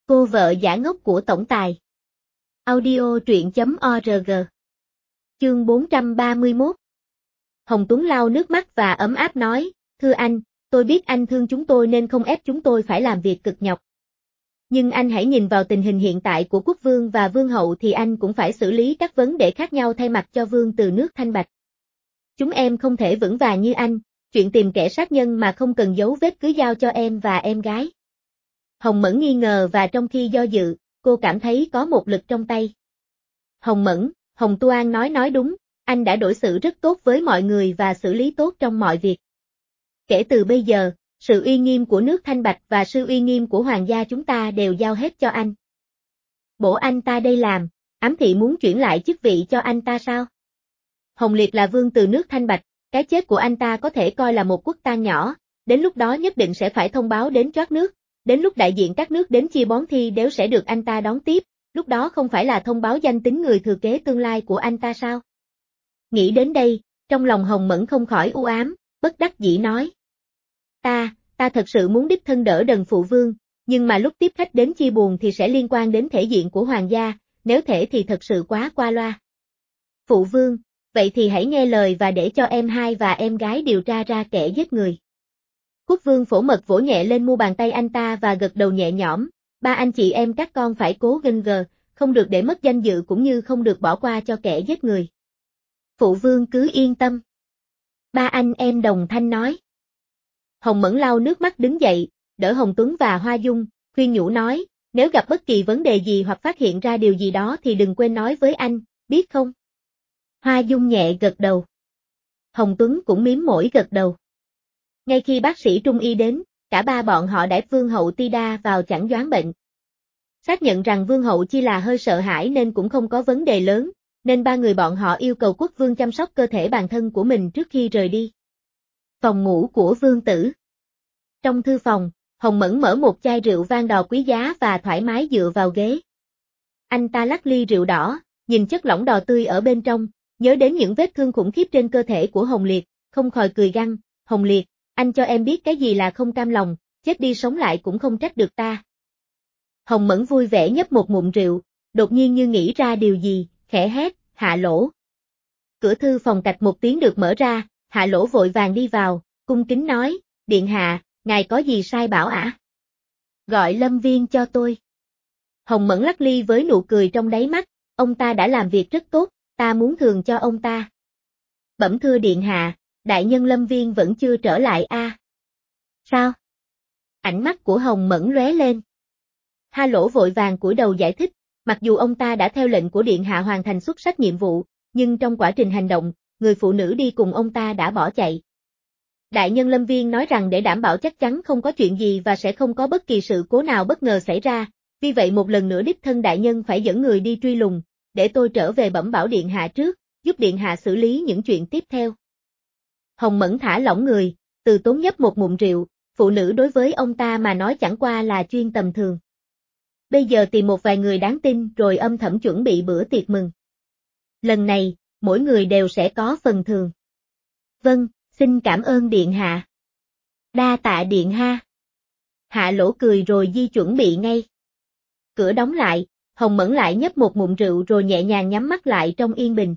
Cô vợ giả ngốc của tổng tài. Audio truyện.org. Chương 431. Hồng Tuấn lau nước mắt và ấm áp nói, thưa anh, tôi biết anh thương chúng tôi nên không ép chúng tôi phải làm việc cực nhọc. Nhưng anh hãy nhìn vào tình hình hiện tại của quốc vương và vương hậu thì anh cũng phải xử lý các vấn đề khác nhau thay mặt cho vương từ nước Thanh Bạch. Chúng em không thể vững vàng như anh, chuyện tìm kẻ sát nhân mà không cần dấu vết cứ giao cho em và em gái. Hồng Mẫn nghi ngờ và trong khi do dự, cô cảm thấy có một lực trong tay. Hồng Mẫn, Hồng Toan nói đúng, anh đã đối xử rất tốt với mọi người và xử lý tốt trong mọi việc. Kể từ bây giờ, sự uy nghiêm của nước Thanh Bạch và sự uy nghiêm của hoàng gia chúng ta đều giao hết cho anh. Bổ anh ta đây làm, ám thị muốn chuyển lại chức vị cho anh ta sao? Hồng Liệt là vương từ nước Thanh Bạch, cái chết của anh ta có thể coi là một quốc tang nhỏ, đến lúc đó nhất định sẽ phải thông báo đến choát nước, đến lúc đại diện các nước đến chia bón thi đéo sẽ được anh ta đón tiếp, lúc đó không phải là thông báo danh tính người thừa kế tương lai của anh ta sao? Nghĩ đến đây, trong lòng Hồng Mẫn không khỏi u ám, bất đắc dĩ nói. Ta thật sự muốn đích thân đỡ đần phụ vương, nhưng mà lúc tiếp khách đến chia buồn thì sẽ liên quan đến thể diện của hoàng gia, nếu thể thì thật sự quá qua loa. Phụ vương, vậy thì hãy nghe lời và để cho em hai và em gái điều tra ra kẻ giết người. Quốc vương Phổ Mật vỗ nhẹ lên mu bàn tay anh ta và gật đầu nhẹ nhõm, ba anh chị em các con phải cố gân gờ, không được để mất danh dự cũng như không được bỏ qua cho kẻ giết người. Phụ vương cứ yên tâm. Ba anh em đồng thanh nói. Hồng Mẫn lau nước mắt đứng dậy, đỡ Hồng Tuấn và Hoa Dung, khuyên nhủ nói, nếu gặp bất kỳ vấn đề gì hoặc phát hiện ra điều gì đó thì đừng quên nói với anh, biết không? Hoa Dung nhẹ gật đầu. Hồng Tuấn cũng mím môi gật đầu. Ngay khi bác sĩ Trung Y đến, cả ba bọn họ đẩy vương hậu Tida vào chẩn đoán bệnh. Xác nhận rằng vương hậu chỉ là hơi sợ hãi nên cũng không có vấn đề lớn, nên ba người bọn họ yêu cầu quốc vương chăm sóc cơ thể bản thân của mình trước khi rời đi. Phòng ngủ của vương tử. Trong thư phòng, Hồng Mẫn mở một chai rượu vang đỏ quý giá và thoải mái dựa vào ghế. Anh ta lắc ly rượu đỏ, nhìn chất lỏng đỏ tươi ở bên trong, nhớ đến những vết thương khủng khiếp trên cơ thể của Hồng Liệt, không khỏi cười gằn, Hồng Liệt, anh cho em biết cái gì là không cam lòng, chết đi sống lại cũng không trách được ta. Hồng Mẫn vui vẻ nhấp một ngụm rượu, đột nhiên như nghĩ ra điều gì, khẽ hét, Hạ Lỗ. Cửa thư phòng cạch một tiếng được mở ra, Hạ Lỗ vội vàng đi vào, cung kính nói, điện hạ, ngài có gì sai bảo ạ? Gọi Lâm Viên cho tôi. Hồng Mẫn lắc ly với nụ cười trong đáy mắt, ông ta đã làm việc rất tốt, ta muốn thưởng cho ông ta. Bẩm thưa điện hạ, đại nhân Lâm Viên vẫn chưa trở lại a. Sao? Ánh mắt của Hồng Mẫn lóe lên. Hạ Lỗ vội vàng cúi đầu giải thích, mặc dù ông ta đã theo lệnh của điện hạ hoàn thành xuất sắc nhiệm vụ, nhưng trong quá trình hành động, người phụ nữ đi cùng ông ta đã bỏ chạy. Đại nhân Lâm Viên nói rằng để đảm bảo chắc chắn không có chuyện gì và sẽ không có bất kỳ sự cố nào bất ngờ xảy ra, vì vậy một lần nữa đích thân đại nhân phải dẫn người đi truy lùng, để tôi trở về bẩm bảo điện hạ trước, giúp điện hạ xử lý những chuyện tiếp theo. Hồng Mẫn thả lỏng người, từ tốn nhấp một ngụm rượu, phụ nữ đối với ông ta mà nói chẳng qua là chuyên tầm thường. Bây giờ tìm một vài người đáng tin rồi âm thầm chuẩn bị bữa tiệc mừng. Lần này, mỗi người đều sẽ có phần thưởng. Vâng, xin cảm ơn điện hạ. Đa tạ điện ha. Hạ Lỗ cười rồi di chuẩn bị ngay. Cửa đóng lại, Hồng Mẫn lại nhấp một ngụm rượu rồi nhẹ nhàng nhắm mắt lại trong yên bình.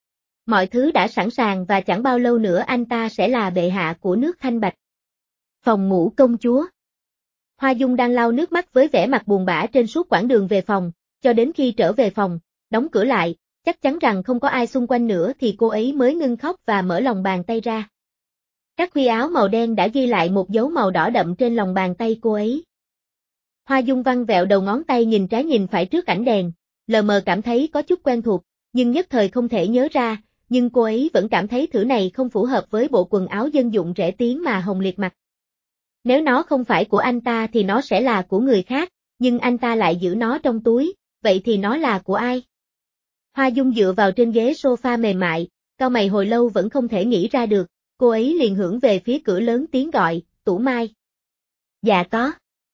Mọi thứ đã sẵn sàng và chẳng bao lâu nữa anh ta sẽ là bệ hạ của nước Thanh Bạch. Phòng ngủ công chúa. Hoa Dung đang lau nước mắt với vẻ mặt buồn bã trên suốt quãng đường về phòng, cho đến khi trở về phòng, đóng cửa lại, chắc chắn rằng không có ai xung quanh nữa thì cô ấy mới ngưng khóc và mở lòng bàn tay ra. Các khuy áo màu đen đã ghi lại một dấu màu đỏ đậm trên lòng bàn tay cô ấy. Hoa Dung văng vẹo đầu ngón tay nhìn trái nhìn phải trước ảnh đèn, lờ mờ cảm thấy có chút quen thuộc, nhưng nhất thời không thể nhớ ra, nhưng cô ấy vẫn cảm thấy thử này không phù hợp với bộ quần áo dân dụng rẻ tiếng mà Hồng Liệt mặc. Nếu nó không phải của anh ta thì nó sẽ là của người khác, nhưng anh ta lại giữ nó trong túi, vậy thì nó là của ai? Hoa Dung dựa vào trên ghế sofa mềm mại, cau mày hồi lâu vẫn không thể nghĩ ra được, cô ấy liền hưởng về phía cửa lớn tiếng gọi, Tú Mai. Dạ có.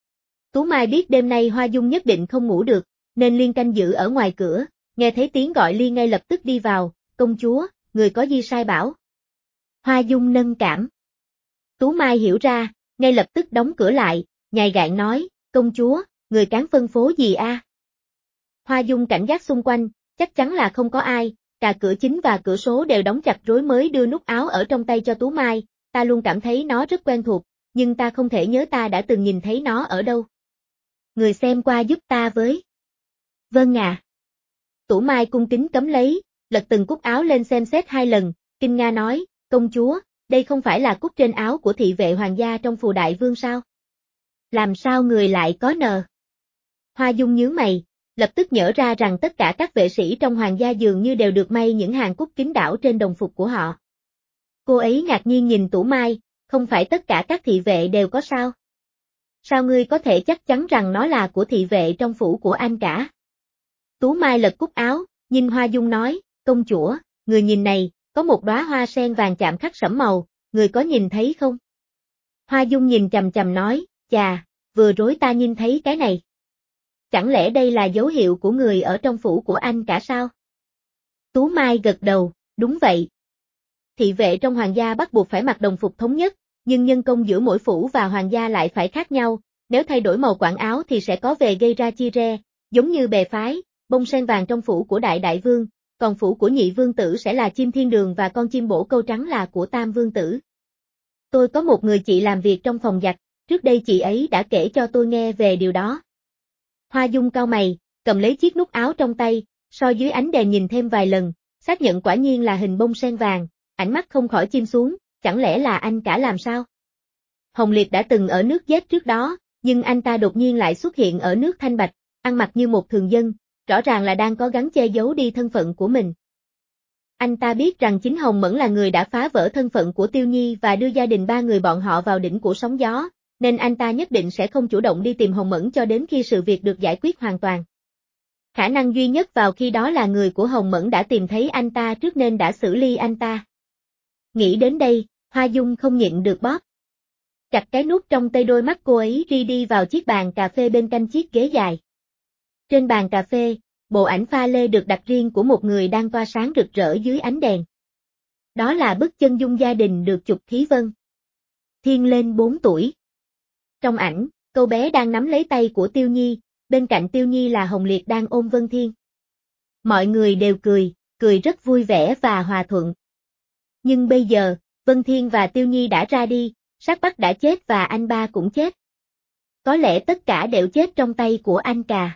Tú Mai biết đêm nay Hoa Dung nhất định không ngủ được, nên liên canh giữ ở ngoài cửa, nghe thấy tiếng gọi liên ngay lập tức đi vào, công chúa, người có gì sai bảo. Hoa Dung nâng cảm. Tú Mai hiểu ra, ngay lập tức đóng cửa lại, nhài gạn nói, công chúa, người cán phân phố gì a? Hoa Dung cảnh giác xung quanh, chắc chắn là không có ai, cả cửa chính và cửa số đều đóng chặt rối mới đưa nút áo ở trong tay cho Tú Mai, ta luôn cảm thấy nó rất quen thuộc, nhưng ta không thể nhớ ta đã từng nhìn thấy nó ở đâu. Người xem qua giúp ta với. Vâng à. Tú Mai cung kính cấm lấy, lật từng cúc áo lên xem xét 2 lần, kinh nga nói, công chúa, đây không phải là cúc trên áo của thị vệ hoàng gia trong Phù Đại Vương sao? Làm sao người lại có nờ? Hoa Dung nhướng mày, lập tức nhớ ra rằng tất cả các vệ sĩ trong hoàng gia dường như đều được may những hàng cúc kín đảo trên đồng phục của họ. Cô ấy ngạc nhiên nhìn Tú Mai, không phải tất cả các thị vệ đều có sao? Sao ngươi có thể chắc chắn rằng nó là của thị vệ trong phủ của anh cả? Tú Mai lật cúc áo, nhìn Hoa Dung nói, công chúa, người nhìn này, có một đóa hoa sen vàng chạm khắc sẫm màu, người có nhìn thấy không? Hoa Dung nhìn chằm chằm nói, chà, vừa rồi ta nhìn thấy cái này. Chẳng lẽ đây là dấu hiệu của người ở trong phủ của anh cả sao? Tú Mai gật đầu, đúng vậy. Thị vệ trong hoàng gia bắt buộc phải mặc đồng phục thống nhất, nhưng nhân công giữa mỗi phủ và hoàng gia lại phải khác nhau, nếu thay đổi màu quảng áo thì sẽ có về gây ra chia rẽ, giống như bè phái, bông sen vàng trong phủ của đại đại vương, còn phủ của nhị vương tử sẽ là chim thiên đường và con chim bổ câu trắng là của tam vương tử. Tôi có một người chị làm việc trong phòng giặt, trước đây chị ấy đã kể cho tôi nghe về điều đó. Hoa Dung cau mày, cầm lấy chiếc nút áo trong tay, soi dưới ánh đèn nhìn thêm vài lần, xác nhận quả nhiên là hình bông sen vàng, ánh mắt không khỏi chìm xuống, chẳng lẽ là anh cả làm sao? Hồng Liệt đã từng ở nước Z trước đó, nhưng anh ta đột nhiên lại xuất hiện ở nước Thanh Bạch, ăn mặc như một thường dân, rõ ràng là đang cố gắng che giấu đi thân phận của mình. Anh ta biết rằng chính Hồng Mẫn là người đã phá vỡ thân phận của Tiêu Nhi và đưa gia đình 3 người bọn họ vào đỉnh của sóng gió, nên anh ta nhất định sẽ không chủ động đi tìm Hồng Mẫn cho đến khi sự việc được giải quyết hoàn toàn. Khả năng duy nhất vào khi đó là người của Hồng Mẫn đã tìm thấy anh ta trước nên đã xử lý anh ta. Nghĩ đến đây, Hoa Dung không nhịn được bóp chặt cái nút trong tay, đôi mắt cô ấy ri đi vào chiếc bàn cà phê bên cạnh chiếc ghế dài. Trên bàn cà phê, bộ ảnh pha lê được đặt riêng của một người đang tỏa sáng rực rỡ dưới ánh đèn. Đó là bức chân dung gia đình được chụp Thí Vân. Thiên lên 4 tuổi. Trong ảnh, cô bé đang nắm lấy tay của Tiêu Nhi, bên cạnh Tiêu Nhi là Hồng Liệt đang ôm Vân Thiên. Mọi người đều cười rất vui vẻ và hòa thuận. Nhưng bây giờ, Vân Thiên và Tiêu Nhi đã ra đi, Sát Bắc đã chết và anh ba cũng chết. Có lẽ tất cả đều chết trong tay của anh cả.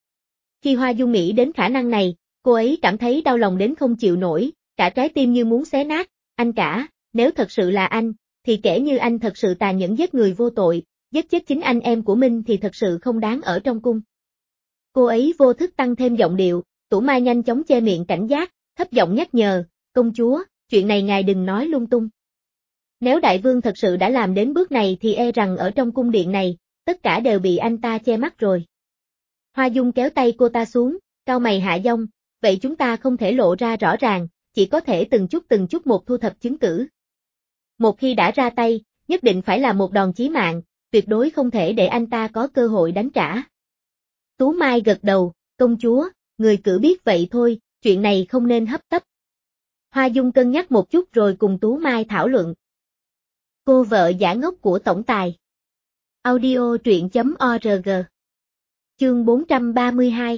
Khi Hoa Dung nghĩ đến khả năng này, cô ấy cảm thấy đau lòng đến không chịu nổi, cả trái tim như muốn xé nát. Anh cả, nếu thật sự là anh, thì kể như anh thật sự tàn nhẫn giết người vô tội, giết chết chính anh em của mình thì thật sự không đáng ở trong cung. Cô ấy vô thức tăng thêm giọng điệu, Tú Mai nhanh chóng che miệng cảnh giác, thấp giọng nhắc nhở, công chúa, chuyện này ngài đừng nói lung tung. Nếu đại vương thật sự đã làm đến bước này thì e rằng ở trong cung điện này, tất cả đều bị anh ta che mắt rồi. Hoa Dung kéo tay cô ta xuống, cau mày hạ giọng, vậy chúng ta không thể lộ ra rõ ràng, chỉ có thể từng chút một thu thập chứng cứ. Một khi đã ra tay, nhất định phải là một đòn chí mạng, tuyệt đối không thể để anh ta có cơ hội đánh trả. Tú Mai gật đầu, công chúa, người cứ biết vậy thôi, chuyện này không nên hấp tấp. Hoa Dung cân nhắc một chút rồi cùng Tú Mai thảo luận. Cô vợ giả ngốc của tổng tài. Audio truyện.org. Chương 432.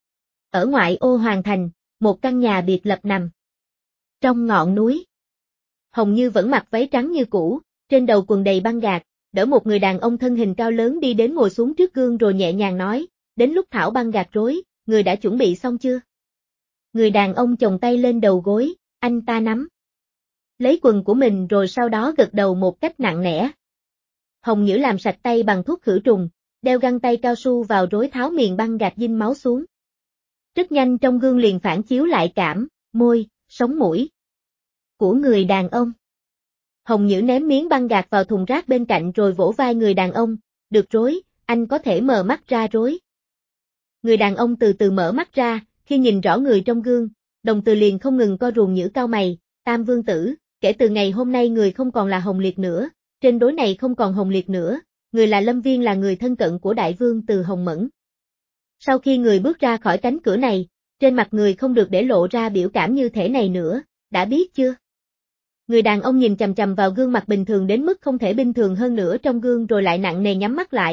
Ở ngoại ô Hoàng Thành, một căn nhà biệt lập nằm trong ngọn núi. Hồng Như vẫn mặc váy trắng như cũ, trên đầu quần đầy băng gạc, đỡ một người đàn ông thân hình cao lớn đi đến ngồi xuống trước gương rồi nhẹ nhàng nói, đến lúc thảo băng gạc rối, người đã chuẩn bị xong chưa? Người đàn ông chồng tay lên đầu gối, anh ta nắm lấy quần của mình rồi sau đó gật đầu một cách nặng nề. Hồng Như làm sạch tay bằng thuốc khử trùng, đeo găng tay cao su vào rối tháo miền băng gạc dính máu xuống. Rất nhanh trong gương liền phản chiếu lại cảm, môi, sống mũi của người đàn ông. Hồng Như ném miếng băng gạc vào thùng rác bên cạnh rồi vỗ vai người đàn ông, được rồi, anh có thể mở mắt ra rồi. Người đàn ông từ từ mở mắt ra, khi nhìn rõ người trong gương, đồng tử liền không ngừng co rúm nhíu cau mày, Tam vương tử, kể từ ngày hôm nay người không còn là Hồng Liệt nữa, trên đối này không còn Hồng Liệt nữa, người là Lâm Viên, là người thân cận của đại vương từ Hồng Mẫn. Sau khi người bước ra khỏi cánh cửa này, trên mặt người không được để lộ ra biểu cảm như thế này nữa, đã biết chưa? Người đàn ông nhìn chằm chằm vào gương mặt bình thường đến mức không thể bình thường hơn nữa trong gương rồi lại nặng nề nhắm mắt lại,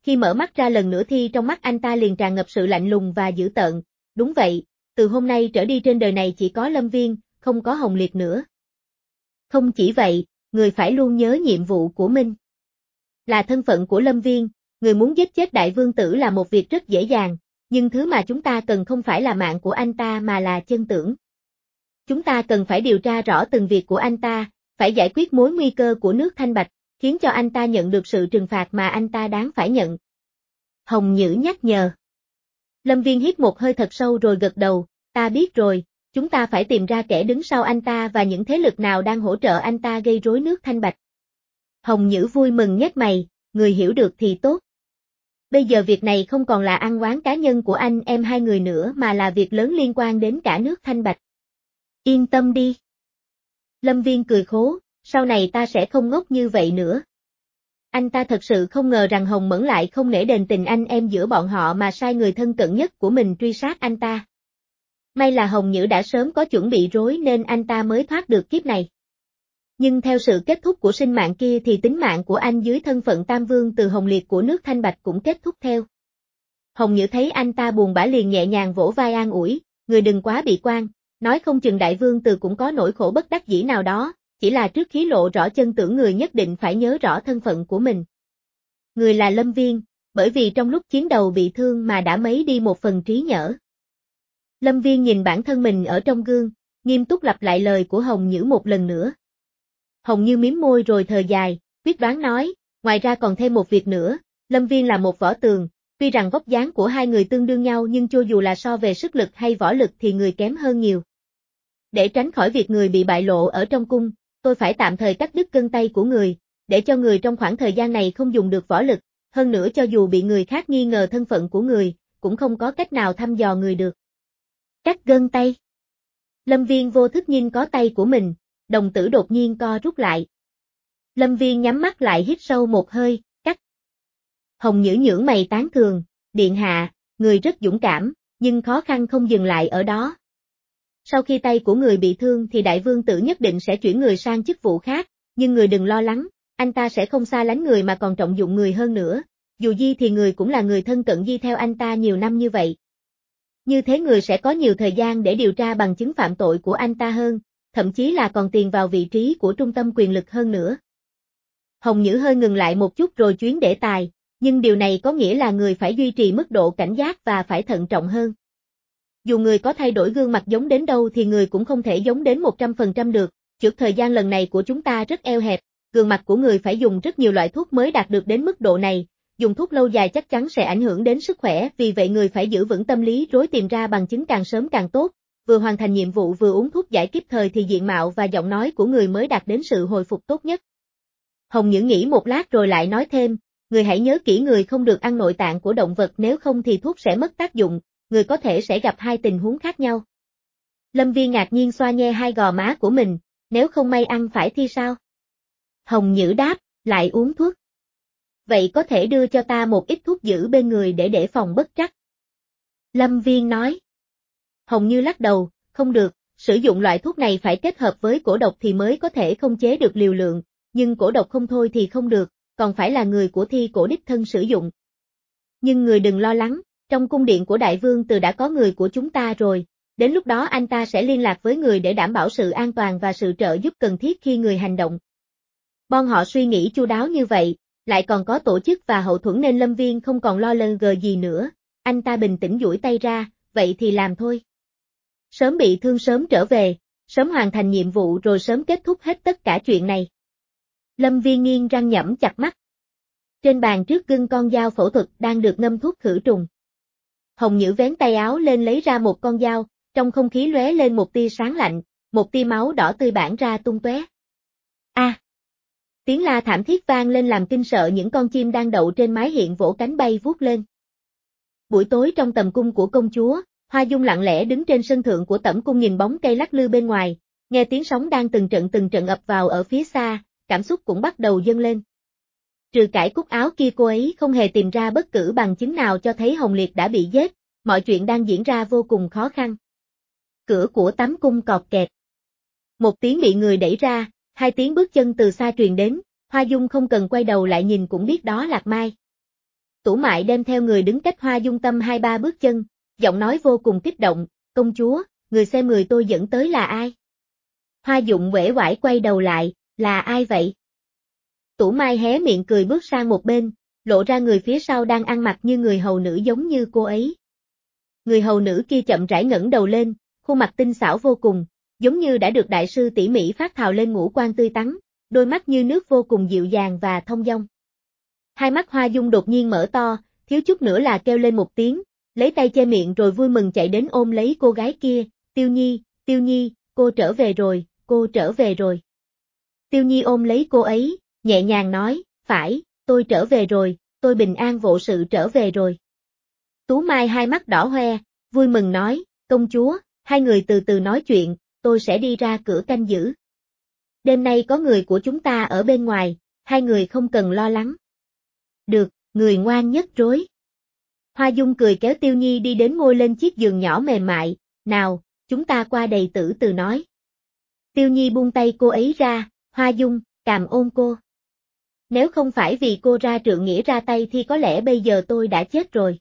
Khi mở mắt ra lần nữa thì trong mắt anh ta liền tràn ngập sự lạnh lùng và dữ tợn. Đúng vậy, từ hôm nay trở đi trên đời này chỉ có Lâm Viên, không có Hồng Liệt nữa. Không chỉ vậy, người phải luôn nhớ nhiệm vụ của mình. Là thân phận của Lâm Viên, người muốn giết chết đại vương tử là một việc rất dễ dàng, nhưng thứ mà chúng ta cần không phải là mạng của anh ta mà là chân tưởng. Chúng ta cần phải điều tra rõ từng việc của anh ta, phải giải quyết mối nguy cơ của nước Thanh Bạch, khiến cho anh ta nhận được sự trừng phạt mà anh ta đáng phải nhận. Hồng Nhữ nhắc nhở. Lâm Viên hít một hơi thật sâu rồi gật đầu, ta biết rồi, chúng ta phải tìm ra kẻ đứng sau anh ta và những thế lực nào đang hỗ trợ anh ta gây rối nước Thanh Bạch. Hồng Nhữ vui mừng nhếch mày, người hiểu được thì tốt. Bây giờ việc này không còn là ăn oán cá nhân của anh em hai người nữa mà là việc lớn liên quan đến cả nước Thanh Bạch. Yên tâm đi. Lâm Viên cười khố, sau này ta sẽ không ngốc như vậy nữa. Anh ta thật sự không ngờ rằng Hồng Mẫn lại không nể đền tình anh em giữa bọn họ mà sai người thân cận nhất của mình truy sát anh ta. May là Hồng Nhữ đã sớm có chuẩn bị rối nên anh ta mới thoát được kiếp này. Nhưng theo sự kết thúc của sinh mạng kia thì tính mạng của anh dưới thân phận Tam Vương từ Hồng Liệt của nước Thanh Bạch cũng kết thúc theo. Hồng Nhữ thấy anh ta buồn bã liền nhẹ nhàng vỗ vai an ủi, người đừng quá bị quan, nói không chừng đại vương từ cũng có nỗi khổ bất đắc dĩ nào đó, chỉ là trước khi lộ rõ chân tưởng người nhất định phải nhớ rõ thân phận của mình. Người là Lâm Viên, bởi vì trong lúc chiến đấu bị thương mà đã mấy đi một phần trí nhỡ. Lâm Viên nhìn bản thân mình ở trong gương, nghiêm túc lặp lại lời của Hồng Nhữ một lần nữa. Hồng Như mím môi rồi thở dài, quyết đoán nói, ngoài ra còn thêm một việc nữa, Lâm Viên là một võ tường, tuy rằng vóc dáng của hai người tương đương nhau nhưng cho dù là so về sức lực hay võ lực thì người kém hơn nhiều. Để tránh khỏi việc người bị bại lộ ở trong cung, tôi phải tạm thời cắt đứt gân tay của người, để cho người trong khoảng thời gian này không dùng được võ lực, hơn nữa cho dù bị người khác nghi ngờ thân phận của người, cũng không có cách nào thăm dò người được. Cắt gân tay. Lâm Viên vô thức nhìn có tay của mình, đồng tử đột nhiên co rút lại. Lâm Viên nhắm mắt lại hít sâu một hơi, cắt. Hồng Nhữ nhướng mày tán thường, điện hạ, người rất dũng cảm, nhưng khó khăn không dừng lại ở đó. Sau khi tay của người bị thương thì đại vương tử nhất định sẽ chuyển người sang chức vụ khác, nhưng người đừng lo lắng, anh ta sẽ không xa lánh người mà còn trọng dụng người hơn nữa, dù gì thì người cũng là người thân cận đi theo anh ta nhiều năm như vậy. Như thế người sẽ có nhiều thời gian để điều tra bằng chứng phạm tội của anh ta hơn, thậm chí là còn tiền vào vị trí của trung tâm quyền lực hơn nữa. Hồng Nhữ hơi ngừng lại một chút rồi chuyến đề tài, nhưng điều này có nghĩa là người phải duy trì mức độ cảnh giác và phải thận trọng hơn. Dù người có thay đổi gương mặt giống đến đâu thì người cũng không thể giống đến 100% được, trước thời gian lần này của chúng ta rất eo hẹp, gương mặt của người phải dùng rất nhiều loại thuốc mới đạt được đến mức độ này, dùng thuốc lâu dài chắc chắn sẽ ảnh hưởng đến sức khỏe, vì vậy người phải giữ vững tâm lý rối tìm ra bằng chứng càng sớm càng tốt, vừa hoàn thành nhiệm vụ vừa uống thuốc giải kịp thời thì diện mạo và giọng nói của người mới đạt đến sự hồi phục tốt nhất. Hồng Nhữ nghĩ một lát rồi lại nói thêm, người hãy nhớ kỹ người không được ăn nội tạng của động vật nếu không thì thuốc sẽ mất tác dụng, người có thể sẽ gặp hai tình huống khác nhau. Lâm Viên ngạc nhiên xoa nhe hai gò má của mình, nếu không may ăn phải thì sao? Hồng Nhữ đáp, lại uống thuốc. Vậy có thể đưa cho ta một ít thuốc giữ bên người để đề phòng bất trắc. Lâm Viên nói. Hồng Như lắc đầu, không được, sử dụng loại thuốc này phải kết hợp với cổ độc thì mới có thể khống chế được liều lượng, nhưng cổ độc không thôi thì không được, còn phải là người của thi cổ đích thân sử dụng. Nhưng người đừng lo lắng, trong cung điện của đại vương từ đã có người của chúng ta rồi, đến lúc đó anh ta sẽ liên lạc với người để đảm bảo sự an toàn và sự trợ giúp cần thiết khi người hành động. Bọn họ suy nghĩ chu đáo như vậy, lại còn có tổ chức và hậu thuẫn nên Lâm Viên không còn lo lắng gì nữa, anh ta bình tĩnh duỗi tay ra, vậy thì làm thôi. Sớm bị thương sớm trở về, sớm hoàn thành nhiệm vụ rồi sớm kết thúc hết tất cả chuyện này. Lâm Viên nghiêng răng nhẫm chặt mắt. Trên bàn trước gương con dao phẫu thuật đang được ngâm thuốc khử trùng. Hồng Nhữ vén tay áo lên lấy ra một con dao, trong không khí lóe lên một tia sáng lạnh, một tia máu đỏ tươi bảng ra tung tóe. A! Tiếng la thảm thiết vang lên làm kinh sợ những con chim đang đậu trên mái hiện vỗ cánh bay vút lên. Buổi tối trong tầm cung của công chúa, Hoa Dung lặng lẽ đứng trên sân thượng của tẩm cung nhìn bóng cây lắc lư bên ngoài, nghe tiếng sóng đang từng trận ập vào ở phía xa, cảm xúc cũng bắt đầu dâng lên. Trừ cải cúc áo kia cô ấy không hề tìm ra bất cứ bằng chứng nào cho thấy Hồng Liệt đã bị giết, mọi chuyện đang diễn ra vô cùng khó khăn. Cửa của tắm cung cọt kẹt. Một tiếng bị người đẩy ra, hai tiếng bước chân từ xa truyền đến, Hoa Dung không cần quay đầu lại nhìn cũng biết đó là Lạc Mai. Tủ Mại đem theo người đứng cách Hoa Dung Tâm 2-3 bước chân, giọng nói vô cùng kích động, công chúa, người xem người tôi dẫn tới là ai? Hoa Dụng uể oải quay đầu lại, là ai vậy? Tủ Mai hé miệng cười bước sang một bên, lộ ra người phía sau đang ăn mặc như người hầu nữ giống như cô ấy. Người hầu nữ kia chậm rãi ngẩng đầu lên, khuôn mặt tinh xảo vô cùng, giống như đã được đại sư tỉ mỉ phát thào lên ngũ quan tươi tắn, đôi mắt như nước vô cùng dịu dàng và thông dong. Hai mắt Hoa Dung đột nhiên mở to, thiếu chút nữa là kêu lên một tiếng, lấy tay che miệng rồi vui mừng chạy đến ôm lấy cô gái kia, Tiêu Nhi, cô trở về rồi, cô trở về rồi. Tiêu Nhi ôm lấy cô ấy, nhẹ nhàng nói, phải, tôi trở về rồi, tôi bình an vô sự trở về rồi. Tú Mai hai mắt đỏ hoe, vui mừng nói, công chúa, hai người từ từ nói chuyện, tôi sẽ đi ra cửa canh giữ. Đêm nay có người của chúng ta ở bên ngoài, hai người không cần lo lắng. Được, người ngoan nhất rối. Hoa Dung cười kéo Tiêu Nhi đi đến ngồi lên chiếc giường nhỏ mềm mại, nào, chúng ta qua đầy tử từ nói. Tiêu Nhi buông tay cô ấy ra, Hoa Dung, càm ôm cô. Nếu không phải vì cô ra trượng nghĩa ra tay thì có lẽ bây giờ tôi đã chết rồi.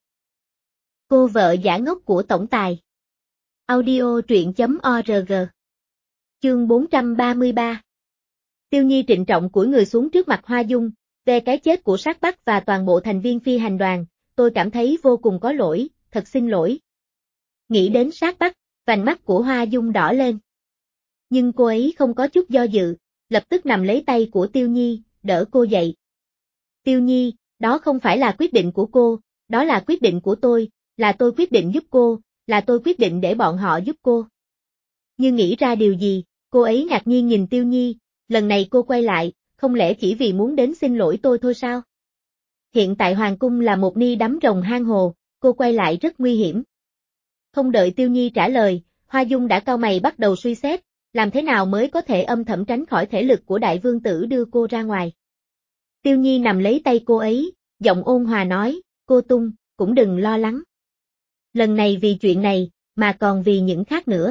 Cô vợ giả ngốc của tổng tài. Audio truyện.org. Chương 433. Tiêu Nhi trịnh trọng cúi người xuống trước mặt Hoa Dung, về cái chết của Sát Bắc và toàn bộ thành viên phi hành đoàn, tôi cảm thấy vô cùng có lỗi, thật xin lỗi. Nghĩ đến Sát Bắc, vành mắt của Hoa Dung đỏ lên. Nhưng cô ấy không có chút do dự, lập tức nằm lấy tay của Tiêu Nhi, đỡ cô dậy. Tiêu Nhi, đó không phải là quyết định của cô, đó là quyết định của tôi, là tôi quyết định giúp cô, là tôi quyết định để bọn họ giúp cô. Như nghĩ ra điều gì, cô ấy ngạc nhiên nhìn Tiêu Nhi, lần này cô quay lại, không lẽ chỉ vì muốn đến xin lỗi tôi thôi sao? Hiện tại Hoàng Cung là một ni đắm rồng hang hồ, cô quay lại rất nguy hiểm. Không đợi Tiêu Nhi trả lời, Hoa Dung đã cau mày bắt đầu suy xét, làm thế nào mới có thể âm thầm tránh khỏi thể lực của đại vương tử đưa cô ra ngoài. Tiêu Nhi nằm lấy tay cô ấy, giọng ôn hòa nói, cô Tung, cũng đừng lo lắng. Lần này vì chuyện này, mà còn vì những khác nữa.